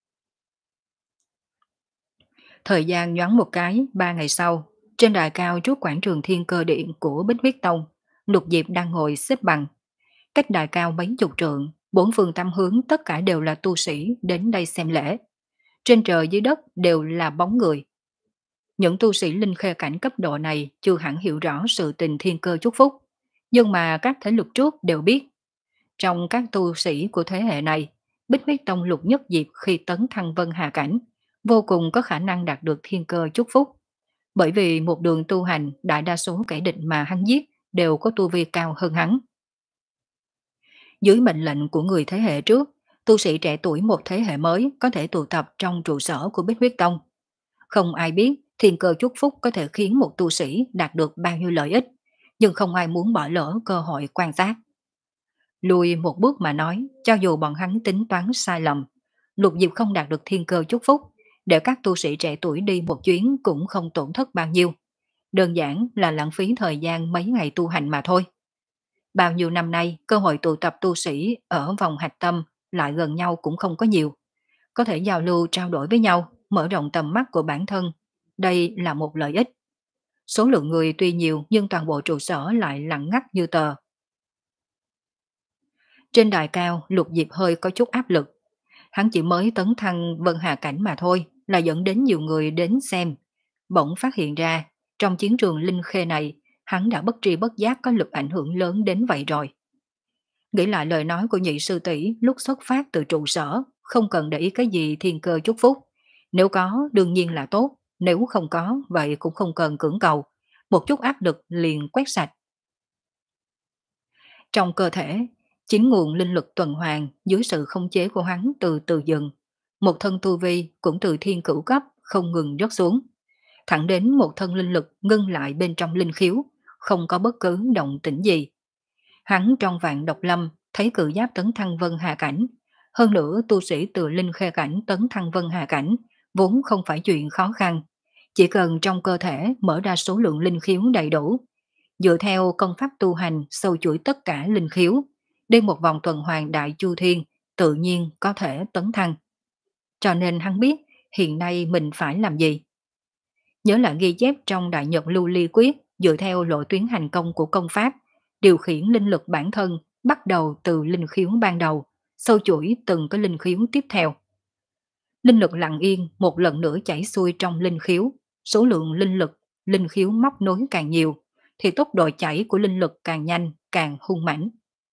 Speaker 1: Thời gian nhoáng một cái, ba ngày sau, trên đài cao trước quảng trường Thiên Cơ Điện của Bích Huyết Tông, Lục Diệp đang ngồi xếp bằng. Cách đài cao mấy chục trượng, bốn phương tám hướng tất cả đều là tu sĩ đến đây xem lễ. Trên trời dưới đất đều là bóng người. Những tu sĩ linh khê cảnh cấp độ này chưa hẳn hiểu rõ sự tình thiên cơ chúc phúc, nhưng mà các thế lực trước đều biết. Trong các tu sĩ của thế hệ này, Bích Huyết Tông Lục Nhất Diệp khi tấn thăng Vân Hà Cảnh, vô cùng có khả năng đạt được thiên cơ chúc phúc. Bởi vì một đường tu hành, đại đa số kẻ địch mà hắn giết đều có tu vi cao hơn hắn. Dưới mệnh lệnh của người thế hệ trước, tu sĩ trẻ tuổi một thế hệ mới có thể tụ tập trong trụ sở của Bích Huyết Tông. Không ai biết thiên cơ chúc phúc có thể khiến một tu sĩ đạt được bao nhiêu lợi ích, nhưng không ai muốn bỏ lỡ cơ hội quan sát. Lùi một bước mà nói, cho dù bọn hắn tính toán sai lầm, Lục Diệp không đạt được thiên cơ chúc phúc, để các tu sĩ trẻ tuổi đi một chuyến cũng không tổn thất bao nhiêu. Đơn giản là lãng phí thời gian mấy ngày tu hành mà thôi. Bao nhiêu năm nay, cơ hội tụ tập tu sĩ ở vòng hạch tâm lại gần nhau cũng không có nhiều. Có thể giao lưu trao đổi với nhau, mở rộng tầm mắt của bản thân. Đây là một lợi ích. Số lượng người tuy nhiều nhưng toàn bộ trụ sở lại lặng ngắt như tờ. Trên đài cao, Lục Diệp hơi có chút áp lực. Hắn chỉ mới tấn thăng Vân Hà Cảnh mà thôi, là dẫn đến nhiều người đến xem. Bỗng phát hiện ra, trong chiến trường Linh Khê này, hắn đã bất tri bất giác có lực ảnh hưởng lớn đến vậy rồi. Nghĩ lại lời nói của nhị sư tỷ lúc xuất phát từ trụ sở, không cần để ý cái gì thiên cơ chúc phúc. Nếu có, đương nhiên là tốt, nếu không có, vậy cũng không cần cưỡng cầu. Một chút áp lực liền quét sạch. Trong cơ thể, chính nguồn linh lực tuần hoàn dưới sự khống chế của hắn từ từ dừng. Một thân tu vi cũng từ thiên cửu cấp không ngừng rớt xuống. Thẳng đến một thân linh lực ngưng lại bên trong linh khiếu, không có bất cứ động tĩnh gì. Hắn trong vạn độc lâm thấy cự giáp tấn thăng Vân Hà Cảnh. Hơn nữa tu sĩ từ Linh Khê Cảnh tấn thăng Vân Hà Cảnh vốn không phải chuyện khó khăn. Chỉ cần trong cơ thể mở ra số lượng linh khiếu đầy đủ. Dựa theo công pháp tu hành sâu chuỗi tất cả linh khiếu, đi một vòng tuần hoàn đại chu thiên, tự nhiên có thể tấn thăng. Cho nên hắn biết hiện nay mình phải làm gì. Nhớ lại ghi chép trong Đại Nhật Lưu Ly Quyết, dựa theo lộ tuyến hành công của công pháp, điều khiển linh lực bản thân bắt đầu từ linh khiếu ban đầu, sâu chuỗi từng cái linh khiếu tiếp theo. Linh lực lặng yên một lần nữa chảy xuôi trong linh khiếu, số lượng linh lực, linh khiếu móc nối càng nhiều, thì tốc độ chảy của linh lực càng nhanh, càng hung mãnh.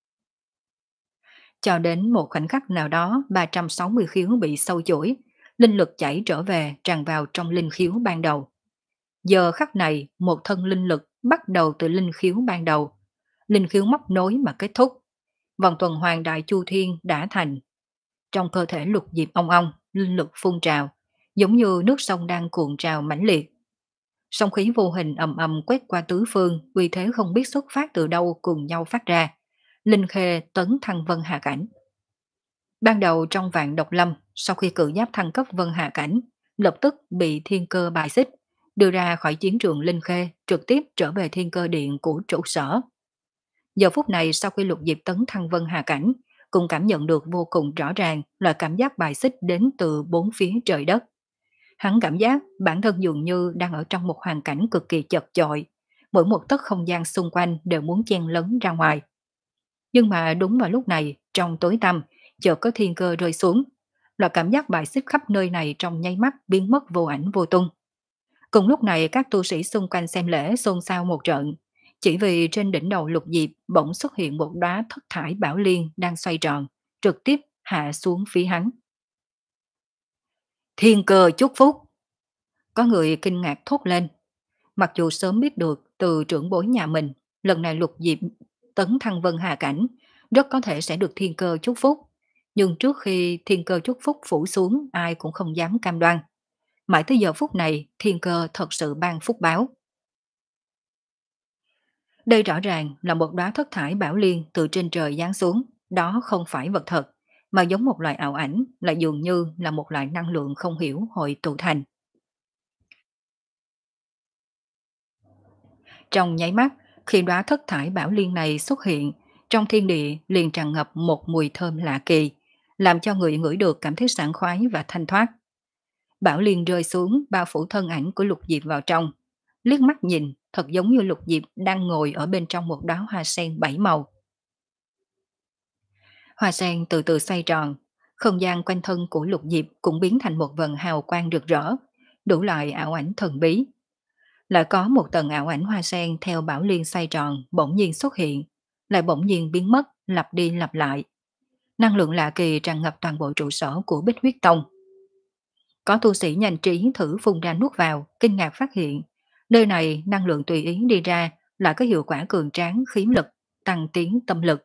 Speaker 1: Cho đến một khoảnh khắc nào đó, ba trăm sáu mươi khiếu bị sâu chuỗi, linh lực chảy trở về tràn vào trong linh khiếu ban đầu. Giờ khắc này, một thân linh lực bắt đầu từ linh khiếu ban đầu. Linh khiếu móc nối mà kết thúc. Vòng tuần hoàn đại chu thiên đã thành. Trong cơ thể Lục Diệp ong ong, linh lực phun trào, giống như nước sông đang cuộn trào mãnh liệt. Song khí vô hình ầm ầm quét qua tứ phương, uy thế không biết xuất phát từ đâu cùng nhau phát ra. Linh Khê tấn thăng Vân Hà Cảnh. Ban đầu trong vạn độc lâm, sau khi cự giáp thăng cấp Vân Hà Cảnh, lập tức bị thiên cơ bài xích, đưa ra khỏi chiến trường Linh Khê, trực tiếp trở về thiên cơ điện của trụ sở. Giờ phút này sau khi Lục Diệp tấn thăng Vân Hà Cảnh, cũng cảm nhận được vô cùng rõ ràng loại cảm giác bài xích đến từ bốn phía trời đất. Hắn cảm giác bản thân dường như đang ở trong một hoàn cảnh cực kỳ chật chội, mỗi một tấc không gian xung quanh đều muốn chen lấn ra ngoài. Nhưng mà đúng vào lúc này, trong tối tăm, chợt có thiên cơ rơi xuống. Loại cảm giác bài xích khắp nơi này trong nháy mắt biến mất vô ảnh vô tung. Cùng lúc này các tu sĩ xung quanh xem lễ xôn xao một trận, chỉ vì trên đỉnh đầu Lục Diệp bỗng xuất hiện một đóa thất thải bảo liên đang xoay tròn, trực tiếp hạ xuống phía hắn. Thiên cơ chúc phúc! Có người kinh ngạc thốt lên. Mặc dù sớm biết được từ trưởng bối nhà mình, lần này Lục Diệp tấn thăng vân hà cảnh, rất có thể sẽ được thiên cơ chúc phúc. Nhưng trước khi thiên cơ chúc phúc phủ xuống, ai cũng không dám cam đoan. Mãi tới giờ phút này, thiên cơ thật sự ban phúc báo. Đây rõ ràng là một đóa thất thải bảo liên từ trên trời giáng xuống, đó không phải vật thật, mà giống một loại ảo ảnh, lại dường như là một loại năng lượng không hiểu hội tụ thành. Trong nháy mắt, khi đóa thất thải bảo liên này xuất hiện, trong thiên địa liền tràn ngập một mùi thơm lạ kỳ, làm cho người ngửi được cảm thấy sảng khoái và thanh thoát. Bảo liên rơi xuống bao phủ thân ảnh của Lục Diệp vào trong, liếc mắt nhìn, thật giống như Lục Diệp đang ngồi ở bên trong một đóa hoa sen bảy màu. Hoa sen từ từ xoay tròn, không gian quanh thân của Lục Diệp cũng biến thành một vần hào quang rực rỡ, đủ loại ảo ảnh thần bí. Lại có một tầng ảo ảnh hoa sen theo bảo liên xoay tròn bỗng nhiên xuất hiện, lại bỗng nhiên biến mất, lặp đi lặp lại. Năng lượng lạ kỳ tràn ngập toàn bộ trụ sở của Bích Huyết Tông. Có tu sĩ nhanh trí thử phun ra nuốt vào, kinh ngạc phát hiện, nơi này năng lượng tùy ý đi ra lại có hiệu quả cường tráng khí lực, tăng tiến tâm lực.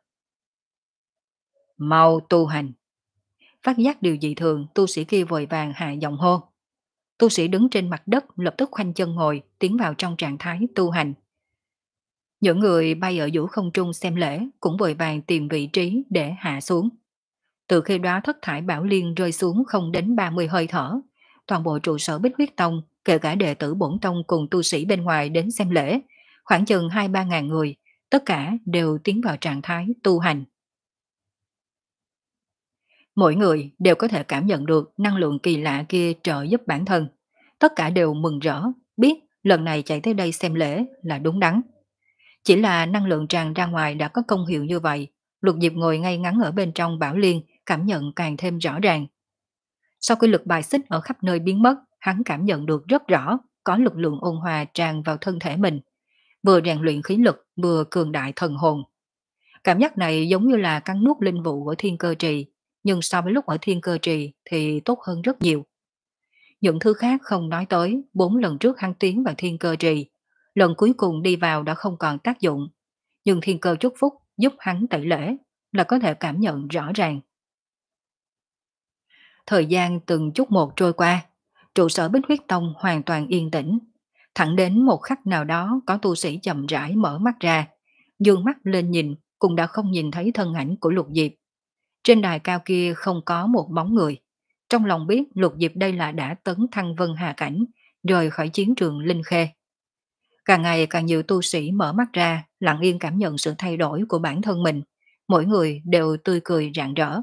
Speaker 1: Mau tu hành. Phát giác điều dị thường, tu sĩ kia vội vàng hạ giọng hô. Tu sĩ đứng trên mặt đất lập tức khoanh chân ngồi, tiến vào trong trạng thái tu hành. Những người bay ở giữa không trung xem lễ cũng vội vàng tìm vị trí để hạ xuống. Từ khi đóa thất thải bảo liên rơi xuống không đến ba mươi hơi thở, toàn bộ trụ sở Bích Huyết Tông, kể cả đệ tử bổn tông cùng tu sĩ bên ngoài đến xem lễ, khoảng chừng hai ba ngàn người, tất cả đều tiến vào trạng thái tu hành. Mỗi người đều có thể cảm nhận được năng lượng kỳ lạ kia trợ giúp bản thân. Tất cả đều mừng rỡ, biết lần này chạy tới đây xem lễ là đúng đắn. Chỉ là năng lượng tràn ra ngoài đã có công hiệu như vậy, Lục Diệp ngồi ngay ngắn ở bên trong bảo liên, cảm nhận càng thêm rõ ràng. Sau khi lực bài xích ở khắp nơi biến mất, hắn cảm nhận được rất rõ có lực lượng ôn hòa tràn vào thân thể mình, vừa rèn luyện khí lực, vừa cường đại thần hồn. Cảm giác này giống như là cắn nuốt linh vụ ở thiên cơ trì, nhưng so với lúc ở thiên cơ trì thì tốt hơn rất nhiều. Những thứ khác không nói tới, bốn lần trước hắn tiến vào thiên cơ trì, lần cuối cùng đi vào đã không còn tác dụng, nhưng thiên cơ chúc phúc giúp hắn tẩy lễ là có thể cảm nhận rõ ràng. Thời gian từng chút một trôi qua, trụ sở Bích Huyết Tông hoàn toàn yên tĩnh. Thẳng đến một khắc nào đó có tu sĩ chậm rãi mở mắt ra, dương mắt lên nhìn cũng đã không nhìn thấy thân ảnh của Lục Diệp. Trên đài cao kia không có một bóng người. Trong lòng biết Lục Diệp đây là đã tấn thăng vân hà cảnh, rời khỏi chiến trường Linh Khê. Càng ngày càng nhiều tu sĩ mở mắt ra, lặng yên cảm nhận sự thay đổi của bản thân mình. Mỗi người đều tươi cười rạng rỡ.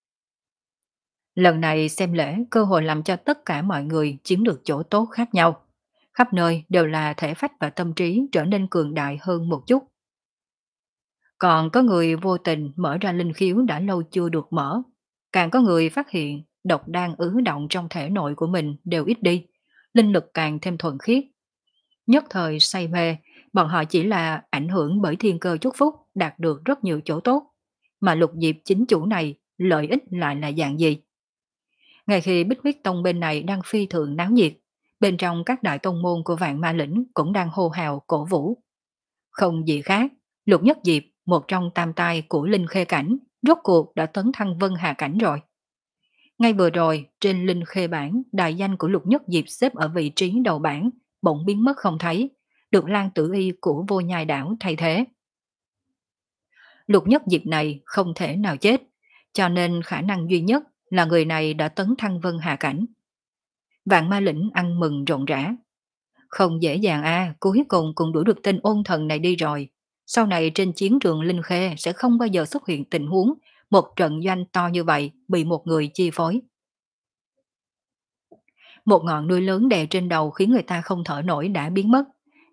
Speaker 1: Lần này xem lễ cơ hội làm cho tất cả mọi người chiếm được chỗ tốt khác nhau. Khắp nơi đều là thể phách và tâm trí trở nên cường đại hơn một chút. Còn có người vô tình mở ra linh khiếu đã lâu chưa được mở. Càng có người phát hiện độc đang ứ động trong thể nội của mình đều ít đi, linh lực càng thêm thuần khiết. Nhất thời say mê, bọn họ chỉ là ảnh hưởng bởi thiên cơ chúc phúc đạt được rất nhiều chỗ tốt. Mà Lục Diệp chính chủ này lợi ích lại là dạng gì? Ngay khi Bích Huyết Tông bên này đang phi thường náo nhiệt, bên trong các đại tông môn của Vạn Ma Lĩnh cũng đang hô hào cổ vũ. Không gì khác, Lục Nhất Diệp, một trong tam tai của Linh Khê Cảnh, rốt cuộc đã tấn thăng Vân Hà Cảnh rồi. Ngay vừa rồi, trên Linh Khê Bảng, đại danh của Lục Nhất Diệp xếp ở vị trí đầu bảng, bỗng biến mất không thấy, được Lan Tử Y của Vô Nhai Đảo thay thế. Lục Nhất Diệp này không thể nào chết, cho nên khả năng duy nhất là người này đã tấn thăng Vân Hà Cảnh. Vạn Ma Lĩnh ăn mừng rộn rã. Không dễ dàng a, à, cuối cùng cũng đuổi được tên ôn thần này đi rồi. Sau này trên chiến trường Linh Khê sẽ không bao giờ xuất hiện tình huống một trận doanh to như vậy bị một người chi phối. Một ngọn núi lớn đè trên đầu khiến người ta không thở nổi đã biến mất.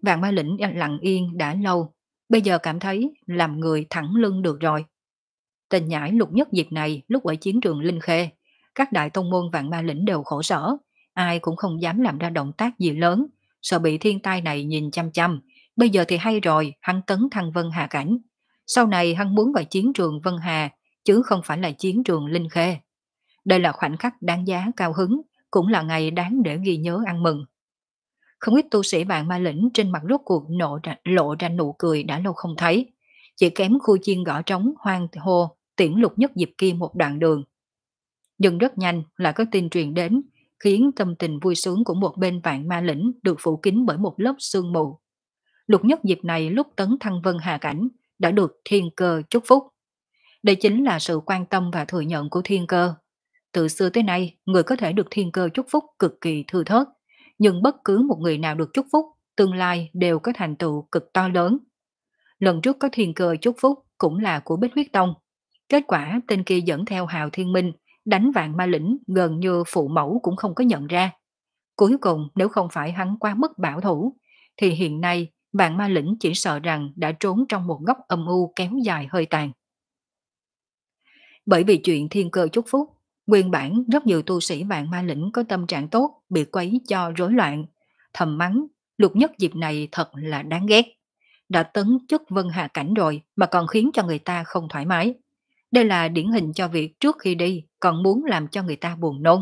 Speaker 1: Vạn Ma Lĩnh lặng yên đã lâu, bây giờ cảm thấy làm người thẳng lưng được rồi. Tên nhãi Lục Nhất dịp này lúc ở chiến trường Linh Khê, các đại tông môn Vạn Ma Lĩnh đều khổ sở, ai cũng không dám làm ra động tác gì lớn, sợ bị thiên tai này nhìn chăm chăm. Bây giờ thì hay rồi, hắn tấn thăng Vân Hà cảnh. Sau này hắn muốn vào chiến trường Vân Hà, chứ không phải là chiến trường Linh Khê. Đây là khoảnh khắc đáng giá cao hứng, cũng là ngày đáng để ghi nhớ ăn mừng. Không ít tu sĩ Vạn Ma Lĩnh trên mặt rốt cuộc nộ ra, lộ ra nụ cười đã lâu không thấy. Chỉ kém khu chiên gõ trống hoang hô tiễn Lục Nhất dịp kia một đoạn đường. Nhưng rất nhanh là có tin truyền đến, khiến tâm tình vui sướng của một bên Vạn Ma Lĩnh được phủ kín bởi một lớp sương mù. Lục Nhất dịp này lúc tấn thăng Vân Hà cảnh đã được thiên cơ chúc phúc. Đây chính là sự quan tâm và thừa nhận của thiên cơ. Từ xưa tới nay, người có thể được thiên cơ chúc phúc cực kỳ thưa thớt, nhưng bất cứ một người nào được chúc phúc, tương lai đều có thành tựu cực to lớn. Lần trước có thiên cơ chúc phúc cũng là của Bích Huyết Tông. Kết quả tên kia dẫn theo Hào Thiên Minh, đánh Vạn Ma Lĩnh gần như phụ mẫu cũng không có nhận ra. Cuối cùng nếu không phải hắn quá mức bảo thủ, thì hiện nay Vạn Ma Lĩnh chỉ sợ rằng đã trốn trong một góc âm u kéo dài hơi tàn. Bởi vì chuyện thiên cơ chúc phúc, nguyên bản rất nhiều tu sĩ Vạn Ma Lĩnh có tâm trạng tốt bị quấy cho rối loạn, thầm mắng Lục Nhất dịp này thật là đáng ghét. Đã tấn chức Vân Hà cảnh rồi mà còn khiến cho người ta không thoải mái. Đây là điển hình cho việc trước khi đi còn muốn làm cho người ta buồn nôn.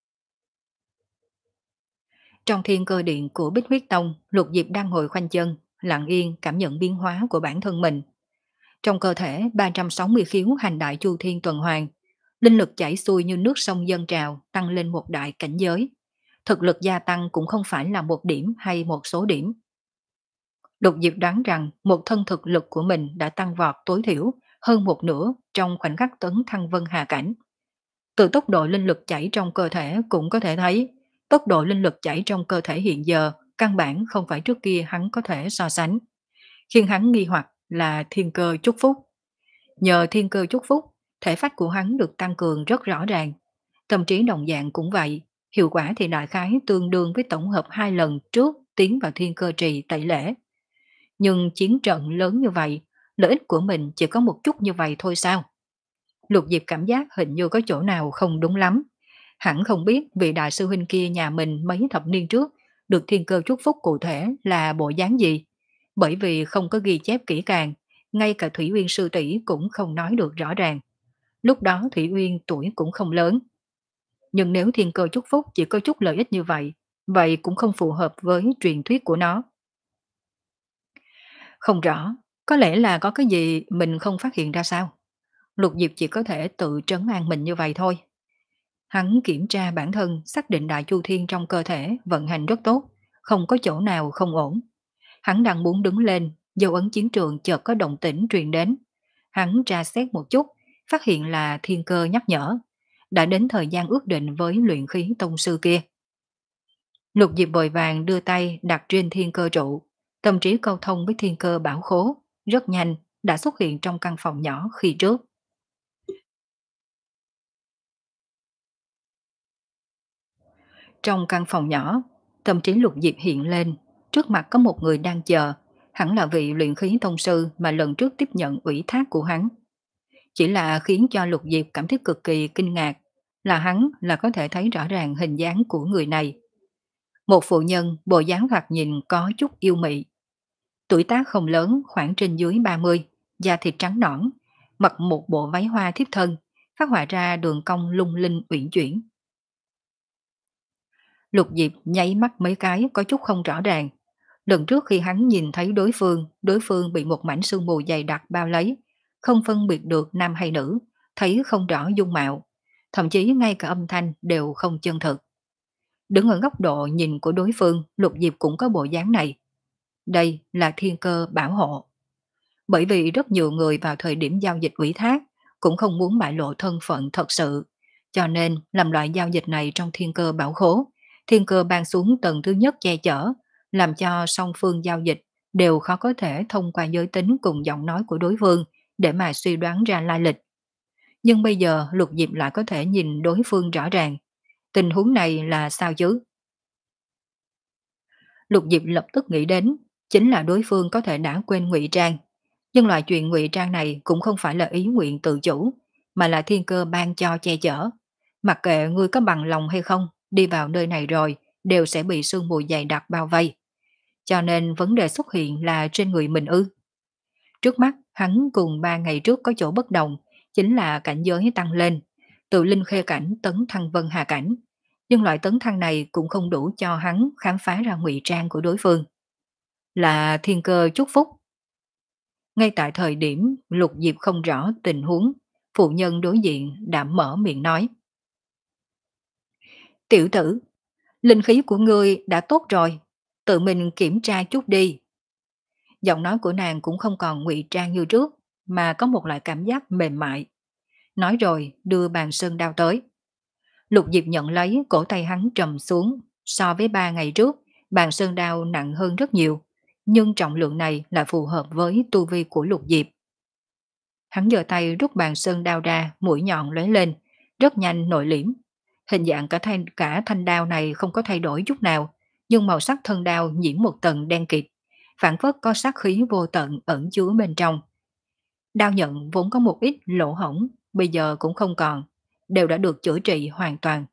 Speaker 1: Trong thiên cơ điện của Bích Huyết Tông, Lục Diệp đang ngồi khoanh chân, lặng yên cảm nhận biến hóa của bản thân mình. Trong cơ thể ba trăm sáu mươi khiếu hành đại chu thiên tuần hoàn, linh lực chảy xuôi như nước sông dâng trào, tăng lên một đại cảnh giới. Thực lực gia tăng cũng không phải là một điểm hay một số điểm. Lục Diệp đoán rằng một thân thực lực của mình đã tăng vọt tối thiểu hơn một nửa trong khoảnh khắc tấn thăng Vân Hà cảnh. Từ tốc độ linh lực chảy trong cơ thể cũng có thể thấy, tốc độ linh lực chảy trong cơ thể hiện giờ căn bản không phải trước kia hắn có thể so sánh. Khiến hắn nghi hoặc là thiên cơ chúc phúc. Nhờ thiên cơ chúc phúc, thể phách của hắn được tăng cường rất rõ ràng. Tâm trí đồng dạng cũng vậy, hiệu quả thì đại khái tương đương với tổng hợp hai lần trước tiến vào thiên cơ trì tẩy lễ. Nhưng chiến trận lớn như vậy, lợi ích của mình chỉ có một chút như vậy thôi sao? Lục Diệp cảm giác hình như có chỗ nào không đúng lắm. Hẳn không biết vị đại sư huynh kia nhà mình mấy thập niên trước được thiên cơ chúc phúc cụ thể là bộ dáng gì. Bởi vì không có ghi chép kỹ càng, ngay cả Thủy Uyên sư tỷ cũng không nói được rõ ràng. Lúc đó Thủy Uyên tuổi cũng không lớn. Nhưng nếu thiên cơ chúc phúc chỉ có chút lợi ích như vậy, vậy cũng không phù hợp với truyền thuyết của nó. Không rõ, có lẽ là có cái gì mình không phát hiện ra sao? Lục Diệp chỉ có thể tự trấn an mình như vậy thôi. Hắn kiểm tra bản thân, xác định đại chu thiên trong cơ thể vận hành rất tốt, không có chỗ nào không ổn. Hắn đang muốn đứng lên, dấu ấn chiến trường chợt có động tĩnh truyền đến. Hắn tra xét một chút, phát hiện là thiên cơ nhắc nhở. Đã đến thời gian ước định với luyện khí tông sư kia. Lục Diệp vội vàng đưa tay đặt trên thiên cơ trụ, tâm trí câu thông với thiên cơ bảo khố, rất nhanh đã xuất hiện trong căn phòng nhỏ khi trước. Trong căn phòng nhỏ, tâm trí Lục Diệp hiện lên, trước mặt có một người đang chờ, hẳn là vị luyện khí tông sư mà lần trước tiếp nhận ủy thác của hắn. Chỉ là khiến cho Lục Diệp cảm thấy cực kỳ kinh ngạc, là hắn là có thể thấy rõ ràng hình dáng của người này. Một phụ nhân bộ dáng thoạt nhìn có chút yêu mị. Tuổi tác không lớn, khoảng trên dưới ba mươi, da thịt trắng nõn, mặc một bộ váy hoa thiếp thân, phát họa ra đường cong lung linh uyển chuyển. Lục Diệp nháy mắt mấy cái có chút không rõ ràng. Lần trước khi hắn nhìn thấy đối phương, đối phương bị một mảnh sương mù dày đặc bao lấy, không phân biệt được nam hay nữ, thấy không rõ dung mạo, thậm chí ngay cả âm thanh đều không chân thực. Đứng ở góc độ nhìn của đối phương, Lục Diệp cũng có bộ dáng này. Đây là thiên cơ bảo hộ. Bởi vì rất nhiều người vào thời điểm giao dịch ủy thác cũng không muốn bại lộ thân phận thật sự, cho nên làm loại giao dịch này trong thiên cơ bảo khố, thiên cơ ban xuống tầng thứ nhất che chở, làm cho song phương giao dịch đều khó có thể thông qua giới tính cùng giọng nói của đối phương để mà suy đoán ra lai lịch. Nhưng bây giờ Lục Diệp lại có thể nhìn đối phương rõ ràng. Tình huống này là sao chứ? Lục Diệp lập tức nghĩ đến, chính là đối phương có thể đã quên ngụy trang. Nhưng loại chuyện ngụy trang này cũng không phải là ý nguyện tự chủ, mà là thiên cơ ban cho che chở. Mặc kệ ngươi có bằng lòng hay không, đi vào nơi này rồi, đều sẽ bị sương mù dày đặc bao vây. Cho nên vấn đề xuất hiện là trên người mình ư. Trước mắt, hắn cùng ba ngày trước có chỗ bất đồng, chính là cảnh giới tăng lên, từ linh khê cảnh tấn thăng vân hà cảnh. Nhưng loại tấn thăng này cũng không đủ cho hắn khám phá ra ngụy trang của đối phương. Là thiên cơ chúc phúc. Ngay tại thời điểm Lục Diệp không rõ tình huống, phụ nhân đối diện đã mở miệng nói. Tiểu tử, linh khí của ngươi đã tốt rồi, tự mình kiểm tra chút đi. Giọng nói của nàng cũng không còn ngụy trang như trước, mà có một loại cảm giác mềm mại. Nói rồi đưa bàn sơn đao tới. Lục Diệp nhận lấy, cổ tay hắn trầm xuống. So với ba ngày trước, bàn sơn đao nặng hơn rất nhiều, nhưng trọng lượng này là phù hợp với tu vi của Lục Diệp. Hắn giơ tay rút bàn sơn đao ra, mũi nhọn lóe lên, rất nhanh nội liễm. Hình dạng cả thanh, cả thanh đao này không có thay đổi chút nào, nhưng màu sắc thân đao nhiễm một tầng đen kịt, phản phất có sát khí vô tận ẩn chứa bên trong. Đao nhận vốn có một ít lỗ hổng, bây giờ cũng không còn, đều đã được chữa trị hoàn toàn.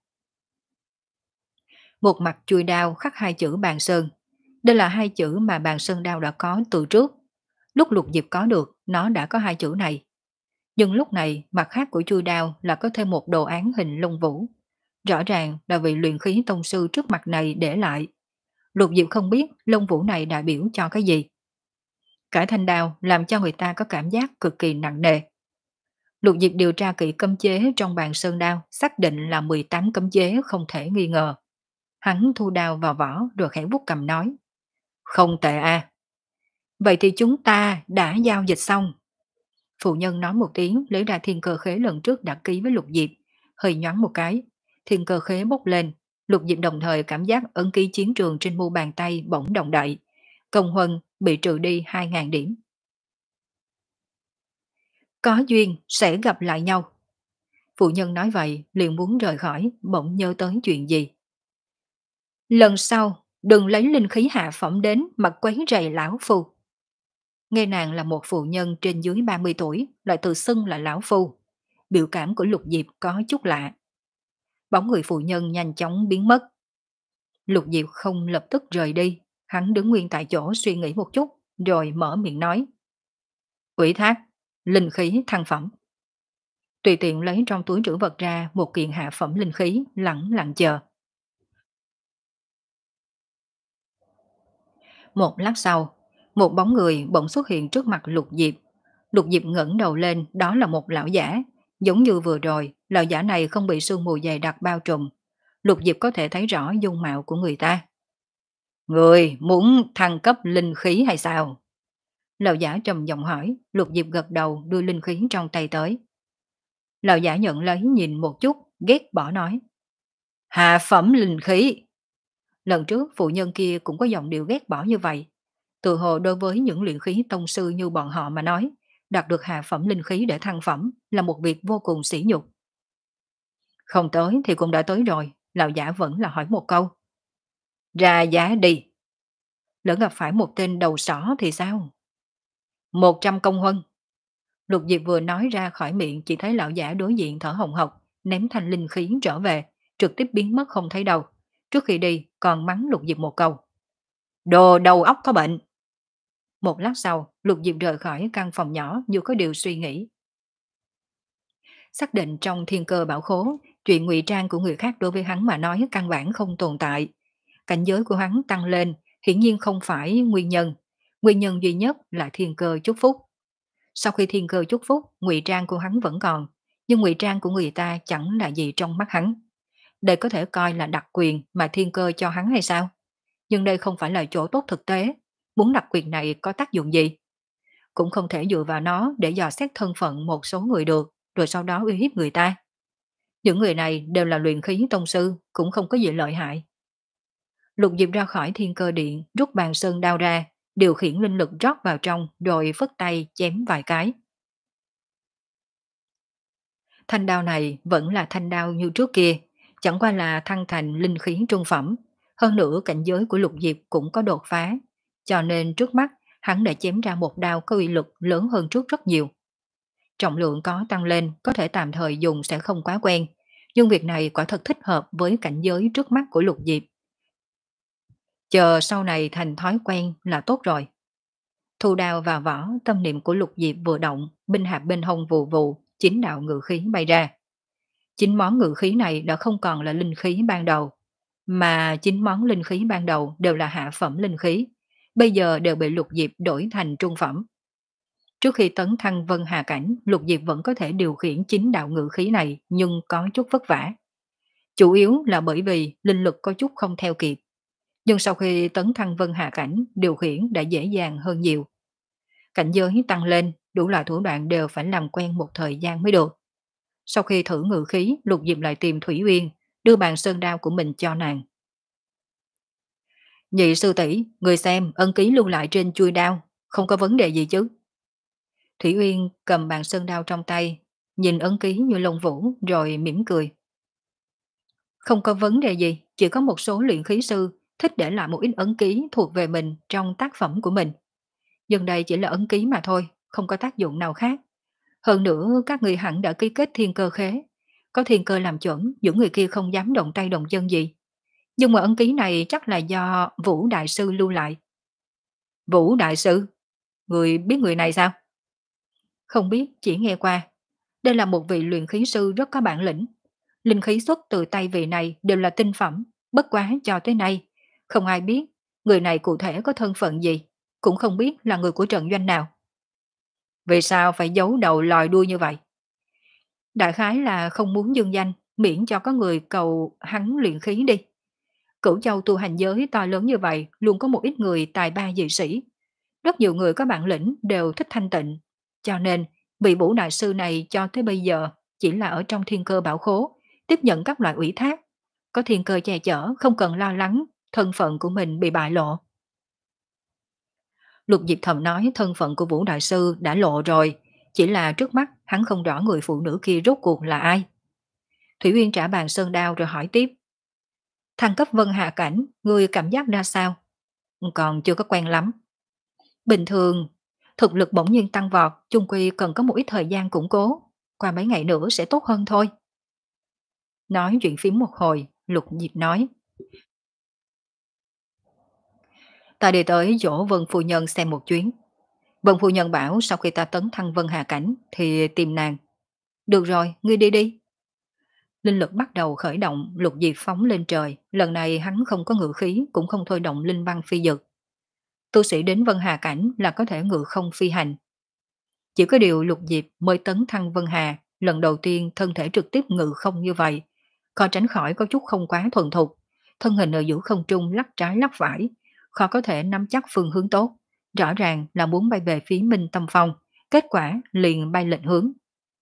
Speaker 1: Một mặt chui đao khắc hai chữ bàn sơn. Đây là hai chữ mà bàn sơn đao đã có từ trước. Lúc Lục Diệp có được, nó đã có hai chữ này. Nhưng lúc này, mặt khác của chui đao là có thêm một đồ án hình lông vũ. Rõ ràng là vị luyện khí tông sư trước mặt này để lại. Lục Diệp không biết lông vũ này đại biểu cho cái gì. Cả thanh đao làm cho người ta có cảm giác cực kỳ nặng nề. Lục Diệp điều tra kỹ cấm chế trong bàn sơn đao, xác định là mười tám cấm chế không thể nghi ngờ. Hắn thu đao vào vỏ rồi khẽ vuốt cầm nói. Không tệ à. Vậy thì chúng ta đã giao dịch xong. Phụ nhân nói một tiếng, lấy ra thiên cơ khế lần trước đã ký với Lục Diệp, hơi nhoáng một cái. Thiên cơ khế bốc lên, Lục Diệp đồng thời cảm giác ấn ký chiến trường trên mu bàn tay bỗng động đậy. Công huân bị trừ đi hai nghìn điểm. Có duyên sẽ gặp lại nhau. Phụ nhân nói vậy, liền muốn rời khỏi, bỗng nhớ tới chuyện gì. Lần sau, đừng lấy linh khí hạ phẩm đến mà quấy rầy lão phu. Nghe nàng là một phụ nhân trên dưới ba mươi tuổi, lại tự xưng là lão phu. Biểu cảm của Lục Diệp có chút lạ. Bóng người phụ nhân nhanh chóng biến mất. Lục Diệp không lập tức rời đi, hắn đứng nguyên tại chỗ suy nghĩ một chút, rồi mở miệng nói. Ủy thác, linh khí thăng phẩm. Tùy tiện lấy trong túi trữ vật ra một kiện hạ phẩm linh khí, lẳng lặng chờ. Một lát sau, một bóng người bỗng xuất hiện trước mặt Lục Diệp. Lục Diệp ngẩng đầu lên, đó là một lão giả. Giống như vừa rồi, lão giả này không bị sương mù dày đặc bao trùm. Lục Diệp có thể thấy rõ dung mạo của người ta. Người muốn thăng cấp linh khí hay sao? Lão giả trầm giọng hỏi, Lục Diệp gật đầu đưa linh khí trong tay tới. Lão giả nhận lấy nhìn một chút, ghét bỏ nói. Hạ phẩm linh khí. Lần trước phụ nhân kia cũng có giọng điệu ghét bỏ như vậy. Tự hồ đối với những luyện khí tông sư như bọn họ mà nói, đạt được hạ phẩm linh khí để thăng phẩm là một việc vô cùng sỉ nhục. Không tới thì cũng đã tới rồi, lão giả vẫn là hỏi một câu. Ra giá đi. Lỡ gặp phải một tên đầu sỏ thì sao? Một trăm công huân. Lục Diệp vừa nói ra khỏi miệng, chỉ thấy lão giả đối diện thở hồng hộc, ném thanh linh khí trở về, trực tiếp biến mất không thấy đâu. Trước khi đi còn mắng Lục Diệp một câu. Đồ đầu óc có bệnh. Một lát sau, Lục Diệp rời khỏi căn phòng nhỏ như có điều suy nghĩ. Xác định trong thiên cơ bảo khố, chuyện ngụy trang của người khác đối với hắn mà nói căn bản không tồn tại. Cảnh giới của hắn tăng lên, hiển nhiên không phải nguyên nhân. Nguyên nhân duy nhất là thiên cơ chúc phúc. Sau khi thiên cơ chúc phúc, ngụy trang của hắn vẫn còn, nhưng ngụy trang của người ta chẳng là gì trong mắt hắn. Đây có thể coi là đặc quyền mà thiên cơ cho hắn hay sao? Nhưng đây không phải là chỗ tốt thực tế. Muốn đặc quyền này có tác dụng gì? Cũng không thể dựa vào nó để dò xét thân phận một số người được, rồi sau đó uy hiếp người ta. Những người này đều là luyện khí tông sư, cũng không có gì lợi hại. Lục Diệp ra khỏi thiên cơ điện, rút bàn sơn đao ra, điều khiển linh lực rót vào trong, rồi phất tay chém vài cái. Thanh đao này vẫn là thanh đao như trước kia, chẳng qua là thăng thành linh khí trung phẩm. Hơn nữa cảnh giới của Lục Diệp cũng có đột phá, cho nên trước mắt hắn đã chém ra một đao có uy lực lớn hơn trước rất nhiều. Trọng lượng có tăng lên, có thể tạm thời dùng sẽ không quá quen, nhưng việc này quả thật thích hợp với cảnh giới trước mắt của Lục Diệp. Chờ sau này thành thói quen là tốt rồi. Thu đao vào vỏ, tâm niệm của Lục Diệp vừa động, binh hạp bên hông vù vù, chín đạo ngự khí bay ra. Chín món ngự khí này đã không còn là linh khí ban đầu, mà chín món linh khí ban đầu đều là hạ phẩm linh khí, bây giờ đều bị Lục Diệp đổi thành trung phẩm. Trước khi tấn thăng Vân Hà Cảnh, Lục Diệp vẫn có thể điều khiển chín đạo ngự khí này nhưng có chút vất vả. Chủ yếu là bởi vì linh lực có chút không theo kịp. Nhưng sau khi tấn thăng Vân Hà Cảnh, điều khiển đã dễ dàng hơn nhiều. Cảnh giới tăng lên, đủ loại thủ đoạn đều phải làm quen một thời gian mới được. Sau khi thử ngự khí, Lục Diệp lại tìm Thủy Uyên, đưa bàn sơn đao của mình cho nàng. Nhị sư tỷ, người xem ân ký lưu lại trên chuôi đao, không có vấn đề gì chứ? Thủy Uyên cầm bàn sơn đao trong tay, nhìn ấn ký như lông vũ rồi mỉm cười. Không có vấn đề gì, chỉ có một số luyện khí sư thích để lại một ít ấn ký thuộc về mình trong tác phẩm của mình. Nhưng đây chỉ là ấn ký mà thôi, không có tác dụng nào khác. Hơn nữa các người hẳn đã ký kết thiên cơ khế. Có thiên cơ làm chuẩn, những người kia không dám động tay động chân gì. Nhưng mà ấn ký này chắc là do Vũ Đại Sư lưu lại. Vũ Đại Sư? Người biết người này sao? Không biết, chỉ nghe qua. Đây là một vị luyện khí sư rất có bản lĩnh. Linh khí xuất từ tay vị này đều là tinh phẩm, bất quá cho tới nay. Không ai biết người này cụ thể có thân phận gì, cũng không biết là người của trận doanh nào. Vì sao phải giấu đầu lòi đuôi như vậy? Đại khái là không muốn dương danh, miễn cho có người cầu hắn luyện khí đi. Cửu châu tu hành giới to lớn như vậy, luôn có một ít người tài ba dị sĩ. Rất nhiều người có bản lĩnh đều thích thanh tịnh. Cho nên, vị Vũ Đại Sư này cho tới bây giờ chỉ là ở trong thiên cơ bảo khố, tiếp nhận các loại ủy thác. Có thiên cơ che chở, không cần lo lắng, thân phận của mình bị bại lộ. Lục Diệp thầm nói thân phận của Vũ Đại Sư đã lộ rồi, chỉ là trước mắt hắn không rõ người phụ nữ kia rốt cuộc là ai. Thủy Uyên trả bàn sơn đao rồi hỏi tiếp. Thăng cấp Vân Hạ Cảnh, người cảm giác ra sao? Còn chưa có quen lắm. Bình thường, thực lực bỗng nhiên tăng vọt, chung quy cần có một ít thời gian củng cố, qua mấy ngày nữa sẽ tốt hơn thôi. Nói chuyện phím một hồi, Lục Diệp nói. Ta đi tới chỗ Vân Phu Nhân xem một chuyến. Vân Phu Nhân bảo sau khi ta tấn thăng Vân Hà Cảnh thì tìm nàng. Được rồi, ngươi đi đi. Linh lực bắt đầu khởi động, Lục Diệp phóng lên trời, lần này hắn không có ngự khí, cũng không thôi động linh văn phi dực. Tu sĩ đến Vân Hà Cảnh là có thể ngự không phi hành. Chỉ có điều Lục Diệp mới tấn thăng Vân Hà, lần đầu tiên thân thể trực tiếp ngự không như vậy, khó tránh khỏi có chút không quá thuần thục, thân hình ở giữa không trung lắc trái lắc phải, khó có thể nắm chắc phương hướng tốt, rõ ràng là muốn bay về phía Minh Tâm Phong, kết quả liền bay lệch hướng.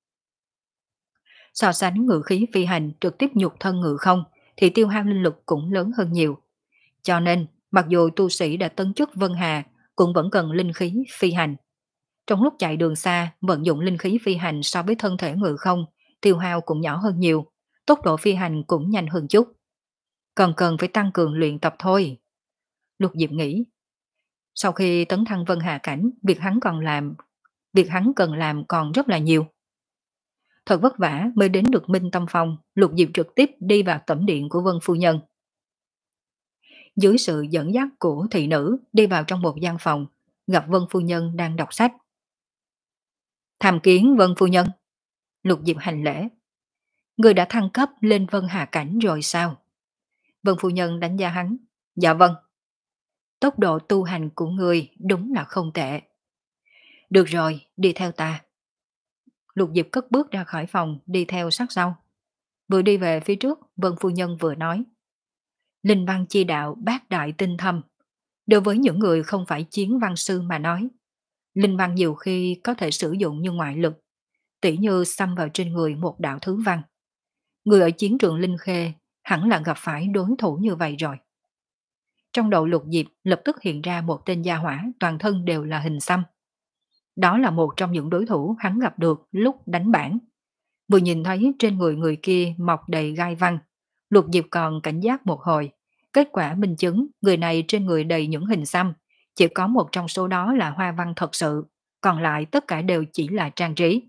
Speaker 1: So sánh ngự khí phi hành trực tiếp nhục thân ngự không thì tiêu hao linh lực cũng lớn hơn nhiều. Cho nên, mặc dù tu sĩ đã tấn chức Vân Hà, cũng vẫn cần linh khí phi hành. Trong lúc chạy đường xa, vận dụng linh khí phi hành so với thân thể ngự không, tiêu hao cũng nhỏ hơn nhiều, tốc độ phi hành cũng nhanh hơn chút. Còn cần phải tăng cường luyện tập thôi. Lục Diệp nghĩ, sau khi tấn thăng Vân Hà Cảnh, việc hắn còn làm, việc hắn cần làm còn rất là nhiều. Thật vất vả mới đến được Minh Tâm Phong, Lục Diệp trực tiếp đi vào tẩm điện của Vân Phu Nhân. Dưới sự dẫn dắt của thị nữ, đi vào trong một gian phòng, gặp Vân Phu Nhân đang đọc sách. Tham kiến Vân Phu Nhân. Lục Diệp hành lễ. Người đã thăng cấp lên Vân Hà Cảnh rồi sao? Vân Phu Nhân đánh giá hắn. Dạ vâng. Tốc độ tu hành của người đúng là không tệ. Được rồi, đi theo ta. Lục Diệp cất bước ra khỏi phòng, đi theo sát sau. Vừa đi về phía trước, Vân Phu Nhân vừa nói. Linh văn chi đạo bát đại tinh thâm. Đối với những người không phải chiến văn sư mà nói, linh văn nhiều khi có thể sử dụng như ngoại lực, tỉ như xăm vào trên người một đạo thứ văn. Người ở chiến trường Linh Khê hẳn là gặp phải đối thủ như vậy rồi. Trong đầu Lục Diệp lập tức hiện ra một tên gia hỏa toàn thân đều là hình xăm. Đó là một trong những đối thủ hắn gặp được lúc đánh bảng. Vừa nhìn thấy trên người người kia mọc đầy gai văn, Lục Diệp còn cảnh giác một hồi. Kết quả minh chứng người này trên người đầy những hình xăm, chỉ có một trong số đó là hoa văn thật sự, còn lại tất cả đều chỉ là trang trí.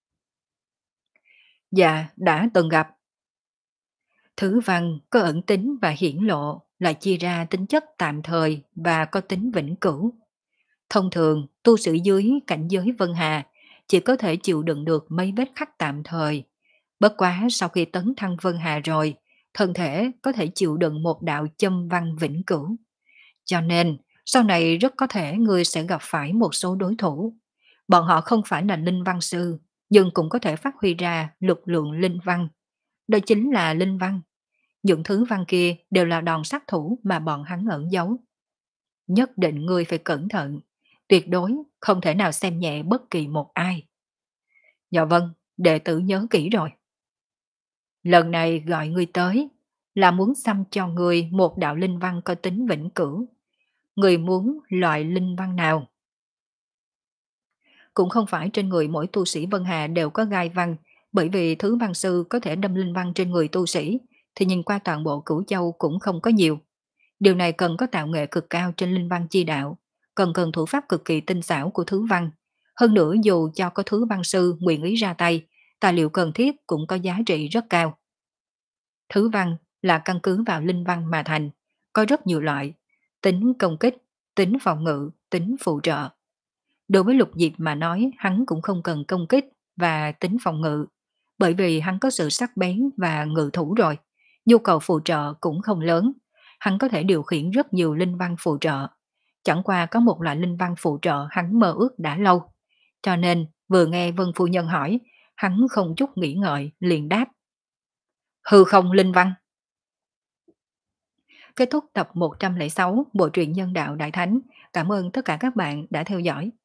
Speaker 1: Dạ, đã từng gặp. Thứ văn có ẩn tính và hiển lộ là chia ra tính chất tạm thời và có tính vĩnh cửu. Thông thường, tu sĩ dưới cảnh giới Vân Hà chỉ có thể chịu đựng được mấy vết khắc tạm thời. Bất quá sau khi tấn thăng Vân Hà rồi, thân thể có thể chịu đựng một đạo châm văn vĩnh cửu. Cho nên, sau này rất có thể ngươi sẽ gặp phải một số đối thủ. Bọn họ không phải là linh văn sư, nhưng cũng có thể phát huy ra lực lượng linh văn. Đó chính là linh văn. Những thứ văn kia đều là đòn sát thủ mà bọn hắn ẩn giấu. Nhất định ngươi phải cẩn thận, tuyệt đối không thể nào xem nhẹ bất kỳ một ai. Dạ vâng, đệ tử nhớ kỹ rồi. Lần này gọi ngươi tới là muốn xăm cho ngươi một đạo linh văn có tính vĩnh cửu. Ngươi muốn loại linh văn nào? Cũng không phải trên người mỗi tu sĩ Vân Hà đều có gai văn, bởi vì thứ văn sư có thể đâm linh văn trên người tu sĩ, thì nhìn qua toàn bộ Cửu Châu cũng không có nhiều. Điều này cần có tạo nghệ cực cao trên linh văn chi đạo, cần cần thủ pháp cực kỳ tinh xảo của thứ văn. Hơn nữa dù cho có thứ văn sư nguyện ý ra tay, tài liệu cần thiết cũng có giá trị rất cao. Thứ văn là căn cứ vào linh văn mà thành, có rất nhiều loại, tính công kích, tính phòng ngự, tính phụ trợ. Đối với Lục Diệp mà nói, hắn cũng không cần công kích và tính phòng ngự, bởi vì hắn có sự sắc bén và ngự thủ rồi. Nhu cầu phụ trợ cũng không lớn, hắn có thể điều khiển rất nhiều linh văn phụ trợ. Chẳng qua có một loại linh văn phụ trợ hắn mơ ước đã lâu. Cho nên, vừa nghe Vân Phu Nhân hỏi, hắn không chút nghĩ ngợi, liền đáp. Hư không linh văn. Kết thúc tập một trăm lẻ sáu Bộ truyện Nhân đạo Đại Thánh. Cảm ơn tất cả các bạn đã theo dõi.